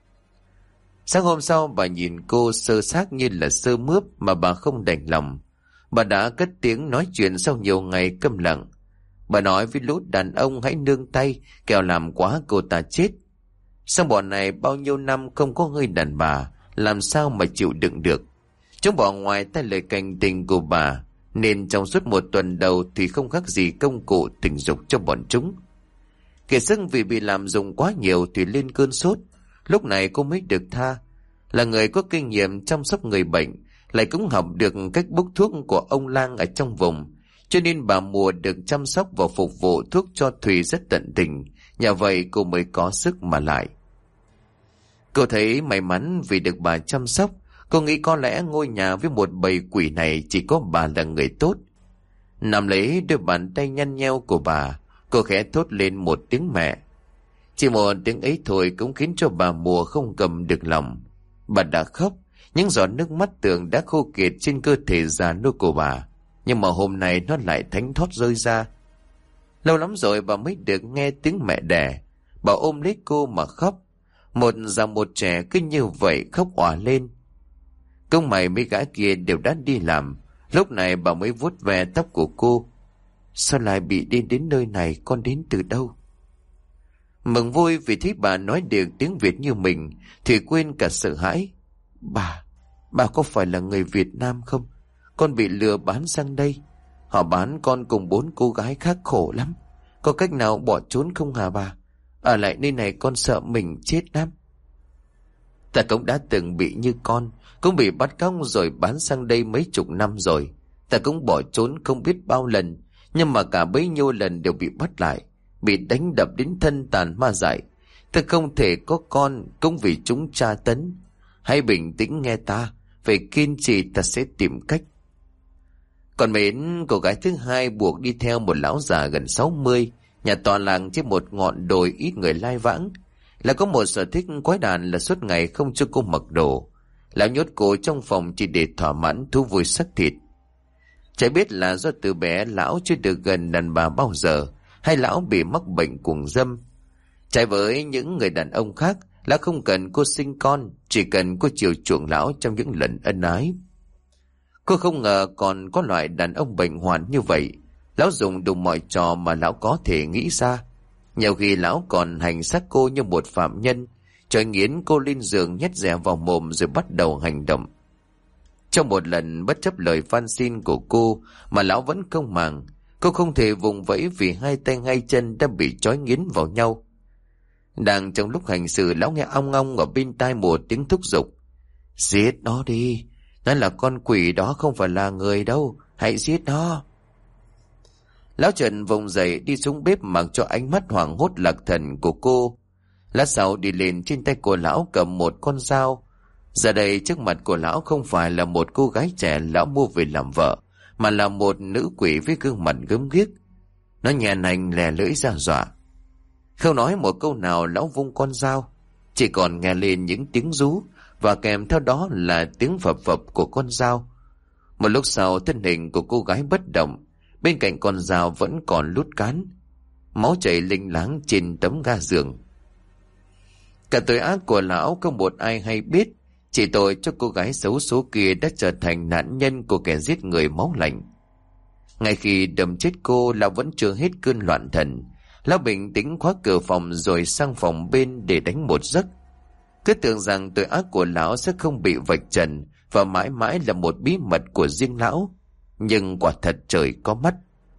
Sáng hôm sau, bà nhìn cô sơ xác như là sơ mướp mà bà không đành lòng. Bà đã cất tiếng nói chuyện sau nhiều ngày câm lặng. Bà nói với lũ đàn ông hãy nương tay, kẻo làm quá cô ta chết. Xong bọn này bao nhiêu năm không có người đàn bà, làm sao mà chịu đựng được. Chúng bỏ ngoài tay lời cảnh tình của bà, nên trong suốt một tuần đầu thì không khác gì công cụ tình dục cho bọn chúng. Kẻ sưng vì bị làm dụng quá nhiều thì lên cơn sốt. Lúc này cô mới được tha. Là người có kinh nghiệm chăm sóc người bệnh, lại cũng học được cách bốc thuốc của ông lang ở trong vùng, cho nên bà Mùa được chăm sóc và phục vụ thuốc cho Thùy rất tận tình. Nhờ vậy cô mới có sức mà lại. Cô thấy may mắn vì được bà chăm sóc. Cô nghĩ có lẽ ngôi nhà với một bầy quỷ này chỉ có bà là người tốt. Nắm lấy đôi bàn tay nhăn nheo của bà, cô khẽ thốt lên một tiếng mẹ. Chỉ một tiếng ấy thôi cũng khiến cho bà Mùa không cầm được lòng. Bà đã khóc, những giọt nước mắt tưởng đã khô kiệt trên cơ thể già nua của bà. Nhưng mà hôm nay nó lại thánh thót rơi ra. Lâu lắm rồi bà mới được nghe tiếng mẹ đẻ. Bà ôm lấy cô mà khóc. Một già một trẻ cứ như vậy khóc òa lên. Công mày mấy gã kia đều đã đi làm. Lúc này bà mới vuốt ve tóc của cô. Sao lại bị đi đến nơi này, con đến từ đâu? Mừng vui vì thấy bà nói được tiếng Việt như mình, thì quên cả sợ hãi. Bà, bà có phải là người Việt Nam không? Con bị lừa bán sang đây. Họ bán con cùng bốn cô gái khác khổ lắm. Có cách nào bỏ trốn không hả bà? Ở lại nơi này con sợ mình chết lắm. Ta cũng đã từng bị như con, cũng bị bắt cóc rồi bán sang đây mấy chục năm rồi. Ta cũng bỏ trốn không biết bao lần, nhưng mà cả bấy nhiêu lần đều bị bắt lại, bị đánh đập đến thân tàn ma dại. Ta không thể có con cũng vì chúng tra tấn. Hãy bình tĩnh nghe ta, phải kiên trì, ta sẽ tìm cách. Còn Mến, cô gái thứ hai buộc đi theo một lão già gần sáu mươi, nhà tọa làng trên một ngọn đồi ít người lai vãng. Là có một sở thích quái đản là suốt ngày không cho cô mặc đồ. Lão nhốt cô trong phòng chỉ để thỏa mãn thú vui sắc thịt. Chả biết là do từ bé lão chưa được gần đàn bà bao giờ, hay lão bị mắc bệnh cuồng dâm. Trái với những người đàn ông khác, lão không cần cô sinh con, chỉ cần cô chiều chuộng lão trong những lần ân ái. Cô không ngờ còn có loại đàn ông bệnh hoạn như vậy. Lão dùng đủ mọi trò mà lão có thể nghĩ ra. Nhiều khi lão còn hành xác cô như một phạm nhân, cho nghiến cô lên giường nhét dẻ vào mồm rồi bắt đầu hành động. Trong một lần bất chấp lời van xin của cô mà lão vẫn không màng, cô không thể vùng vẫy vì hai tay hai chân đã bị trói nghiến vào nhau. Đang trong lúc hành xử, lão nghe ong ong ở bên tai một tiếng thúc giục. Giết nó đi, nó là con quỷ đó, không phải là người đâu, hãy giết nó. Lão Trần vùng dậy đi xuống bếp mặc cho ánh mắt hoảng hốt lạc thần của cô. Lát sau đi lên, trên tay của lão cầm một con dao. Giờ đây trước mặt của lão không phải là một cô gái trẻ lão mua về làm vợ, mà là một nữ quỷ với gương mặt gớm ghiếc. Nó nhè nành lè lưỡi ra dọa. Không nói một câu nào, lão vung con dao. Chỉ còn nghe lên những tiếng rú, và kèm theo đó là tiếng phập phập của con dao. Một lúc sau, thân hình của cô gái bất động, bên cạnh con dao vẫn còn lút cán. Máu chảy linh láng trên tấm ga giường. Cả tội ác của lão không một ai hay biết, chỉ tội cho cô gái xấu số kia đã trở thành nạn nhân của kẻ giết người máu lạnh. Ngay khi đâm chết cô, lão vẫn chưa hết cơn loạn thần. Lão bình tĩnh khóa cửa phòng rồi sang phòng bên để đánh một giấc. Cứ tưởng rằng tội ác của lão sẽ không bị vạch trần và mãi mãi là một bí mật của riêng lão. Nhưng quả thật trời có mắt.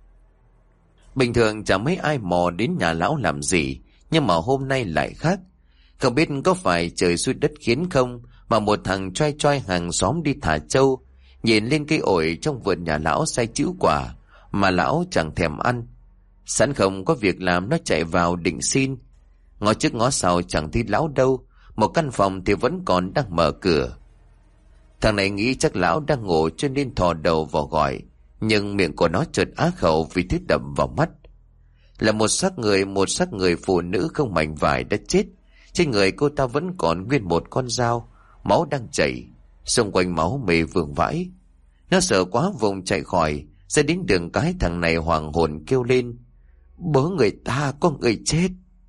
Bình thường chẳng mấy ai mò đến nhà lão làm gì, nhưng mà hôm nay lại khác. Không biết có phải trời xui đất khiến không, mà một thằng choai choai hàng xóm đi thả trâu, nhìn lên cây ổi trong vườn nhà lão sai chữ quả, mà lão chẳng thèm ăn. Sẵn không có việc làm nó chạy vào định xin. Ngó trước ngó sau chẳng thấy lão đâu, một căn phòng thì vẫn còn đang mở cửa. Thằng này nghĩ chắc lão đang ngủ cho nên thò đầu vào gọi, nhưng miệng của nó chợt á khẩu vì thứ đập vào mắt. Là một xác người, một xác người phụ nữ không mảnh vải đã chết. Trên người cô ta vẫn còn nguyên một con dao, máu đang chảy, xung quanh máu mê vương vãi. Nó sợ quá vùng chạy khỏi, ra đến đường cái thằng này hoàng hồn kêu lên: "Bớ người ta, có người chết!"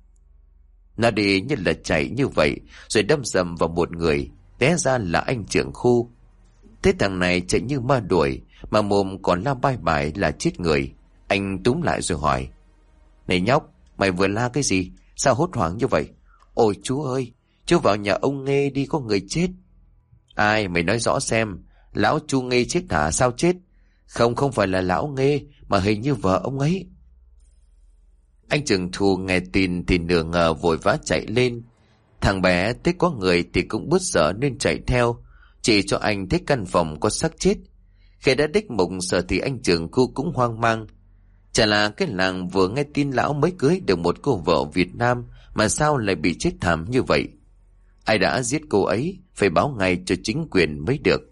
Nó đi như là chạy như vậy, rồi đâm sầm vào một người, té ra là anh trưởng khu. Thế thằng này chạy như ma đuổi, mà mồm còn la bai bài là chết người. Anh túm lại rồi hỏi: "Này nhóc, mày vừa la cái gì? Sao hốt hoảng như vậy?" "Ôi chú ơi, chú vào nhà ông Nghê đi, có người chết." "Ai? Mày nói rõ xem. Lão Chu Nghê chết hả? Sao chết?" "Không, không phải là lão Nghê, mà hình như vợ ông ấy." Anh Trường Thu nghe tin thì nửa ngờ vội vã chạy lên. Thằng bé thấy có người thì cũng bứt sợ nên chạy theo, chỉ cho anh thấy căn phòng có xác chết. Khi đã đích mục sợ thì anh Trường Thu cũng hoang mang. Chả là cái làng vừa nghe tin lão mới cưới được một cô vợ Việt Nam mà sao lại bị chết thảm như vậy. Ai đã giết cô ấy, phải báo ngay cho chính quyền mới được.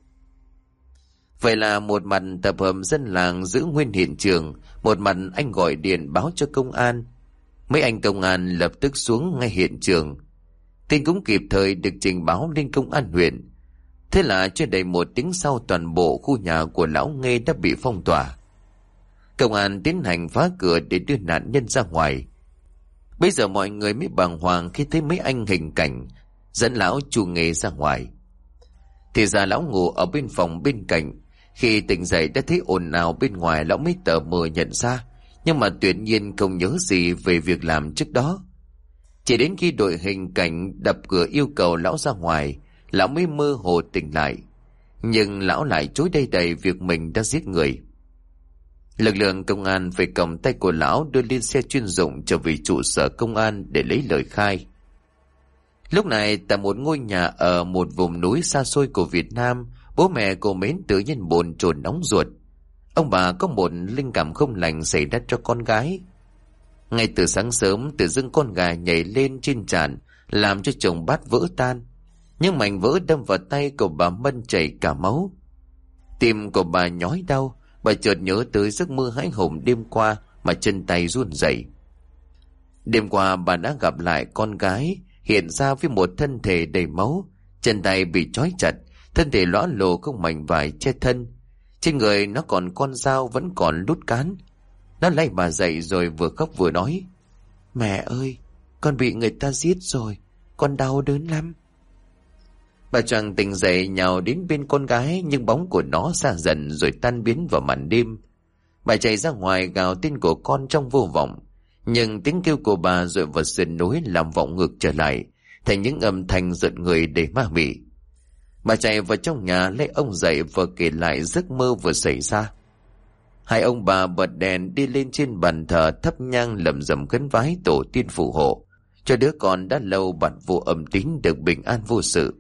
Vậy là một mặt tập hợp dân làng giữ nguyên hiện trường, một mặt anh gọi điện báo cho công an. Mấy anh công an lập tức xuống ngay hiện trường. Tin cũng kịp thời được trình báo lên công an huyện. Thế là chưa đầy một tiếng sau, toàn bộ khu nhà của lão Nghê đã bị phong tỏa. Công an tiến hành phá cửa để đưa nạn nhân ra ngoài. Bây giờ mọi người mới bàng hoàng khi thấy mấy anh hình cảnh dẫn lão Chu Nghê ra ngoài. Thì ra lão ngủ ở bên phòng bên cạnh. Khi tỉnh dậy đã thấy ồn ào bên ngoài, lão mới tờ mờ nhận ra, nhưng mà tuyệt nhiên không nhớ gì về việc làm trước đó. Chỉ đến khi đội hình cảnh đập cửa yêu cầu lão ra ngoài, lão mới mơ hồ tỉnh lại. Nhưng lão lại chối đầy đầy việc mình đã giết người. Lực lượng công an phải cầm tay của lão đưa lên xe chuyên dụng trở về trụ sở công an để lấy lời khai. Lúc này tại một ngôi nhà ở một vùng núi xa xôi của Việt Nam, bố mẹ của Mến tự nhiên bồn chồn nóng ruột. Ông bà có một linh cảm không lành xảy ra cho con gái. Ngay từ sáng sớm, tự dưng con gà nhảy lên trên trán, làm cho chồng bát vỡ tan. Nhưng mảnh vỡ đâm vào tay của bà Mân chảy cả máu. Tim của bà nhói đau, bà chợt nhớ tới giấc mơ hãi hùng đêm qua mà chân tay run rẩy. Đêm qua bà đã gặp lại con gái, hiện ra với một thân thể đầy máu, chân tay bị trói chặt, thân thể lõa lồ không mảnh vải che thân. Trên người nó còn con dao vẫn còn lút cán. Nó lay bà dậy rồi vừa khóc vừa nói: "Mẹ ơi, con bị người ta giết rồi, con đau đớn lắm." Bà choàng tỉnh dậy nhào đến bên con gái, nhưng bóng của nó xa dần rồi tan biến vào màn đêm. Bà chạy ra ngoài gào tên của con trong vô vọng, nhưng tiếng kêu của bà dội vào sườn núi làm vọng ngược trở lại thành những âm thanh giận người đầy ma mị. Bà chạy vào trong nhà lấy ông dậy và kể lại giấc mơ vừa xảy ra. Hai ông bà bật đèn đi lên trên bàn thờ thắp nhang lẩm rẩm khấn vái tổ tiên phù hộ cho đứa con đã lâu bặt vô âm tín được bình an vô sự.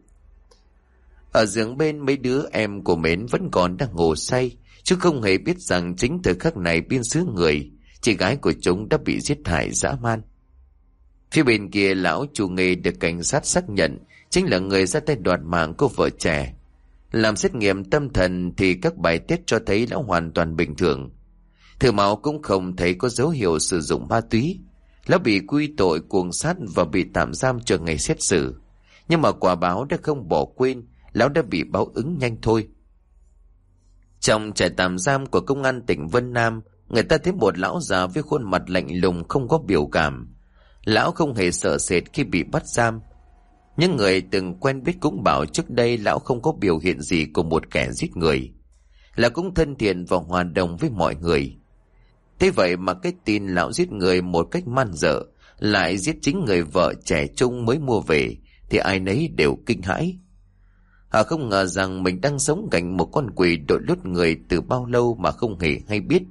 Ở giường bên, mấy đứa em của Mến vẫn còn đang ngủ say, chứ không hề biết rằng chính thời khắc này biên xứ người, chị gái của chúng đã bị giết hại dã man. Phía bên kia, lão Chu Nghê được cảnh sát xác nhận chính là người ra tay đoạt mạng cô vợ trẻ. Làm xét nghiệm tâm thần thì các bài test cho thấy lão hoàn toàn bình thường. Thử máu cũng không thấy có dấu hiệu sử dụng ma túy. Lão bị quy tội cuồng sát và bị tạm giam chờ ngày xét xử. Nhưng mà quả báo đã không bỏ quên, lão đã bị báo ứng nhanh thôi. Trong trại tạm giam của công an tỉnh Vân Nam, người ta thấy một lão già với khuôn mặt lạnh lùng không có biểu cảm. Lão không hề sợ sệt khi bị bắt giam. Những người từng quen biết cũng bảo trước đây lão không có biểu hiện gì của một kẻ giết người, là cũng thân thiện và hòa đồng với mọi người. Thế vậy mà cái tin lão giết người một cách man dợ, lại giết chính người vợ trẻ trung mới mua về, thì ai nấy đều kinh hãi. Họ không ngờ rằng mình đang sống cạnh một con quỷ đội lốt người từ bao lâu mà không hề hay biết.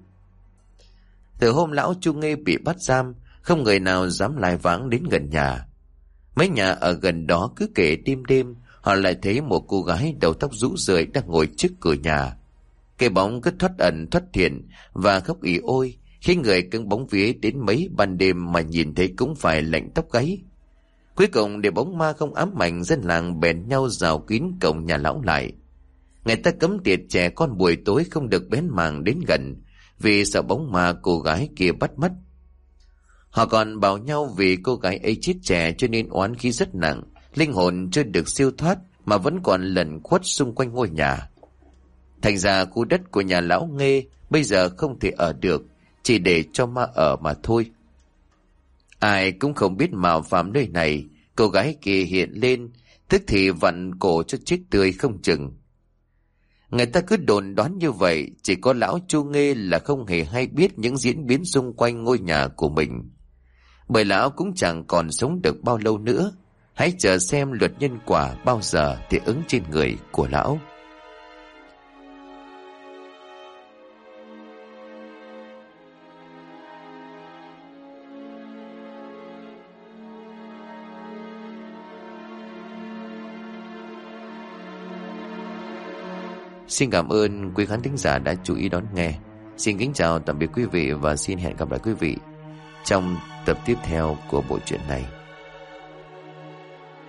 Từ hôm lão Chu Nghê bị bắt giam, không người nào dám lai vãng đến gần nhà. Mấy nhà ở gần đó cứ kể đêm đêm họ lại thấy một cô gái đầu tóc rũ rượi đang ngồi trước cửa nhà. Cái bóng cứ thoát ẩn thoát hiện và khóc ỉ ôi, khiến người cứng bóng vía đến mấy ban đêm mà nhìn thấy cũng phải lạnh tóc gáy. Cuối cùng để bóng ma không ám ảnh, dân làng bèn nhau rào kín cổng nhà lão lại. Người ta cấm tiệt trẻ con buổi tối không được bén mảng đến gần, vì sợ bóng ma cô gái kia bắt mất. Họ còn bảo nhau vì cô gái ấy chết trẻ cho nên oán khí rất nặng, linh hồn chưa được siêu thoát mà vẫn còn lẩn khuất xung quanh ngôi nhà. Thành ra khu đất của nhà lão Nghê bây giờ không thể ở được, chỉ để cho ma ở mà thôi. Ai cũng không biết mạo phạm nơi này, cô gái kia hiện lên, tức thì vặn cổ cho chết tươi không chừng. Người ta cứ đồn đoán như vậy, chỉ có lão Chu Nghê là không hề hay biết những diễn biến xung quanh ngôi nhà của mình. Bởi lão cũng chẳng còn sống được bao lâu nữa, hãy chờ xem luật nhân quả bao giờ thì ứng trên người của lão. Xin cảm ơn quý khán thính giả đã chú ý đón nghe. Xin kính chào tạm biệt quý vị và xin hẹn gặp lại quý vị trong tập tiếp theo của bộ truyện này.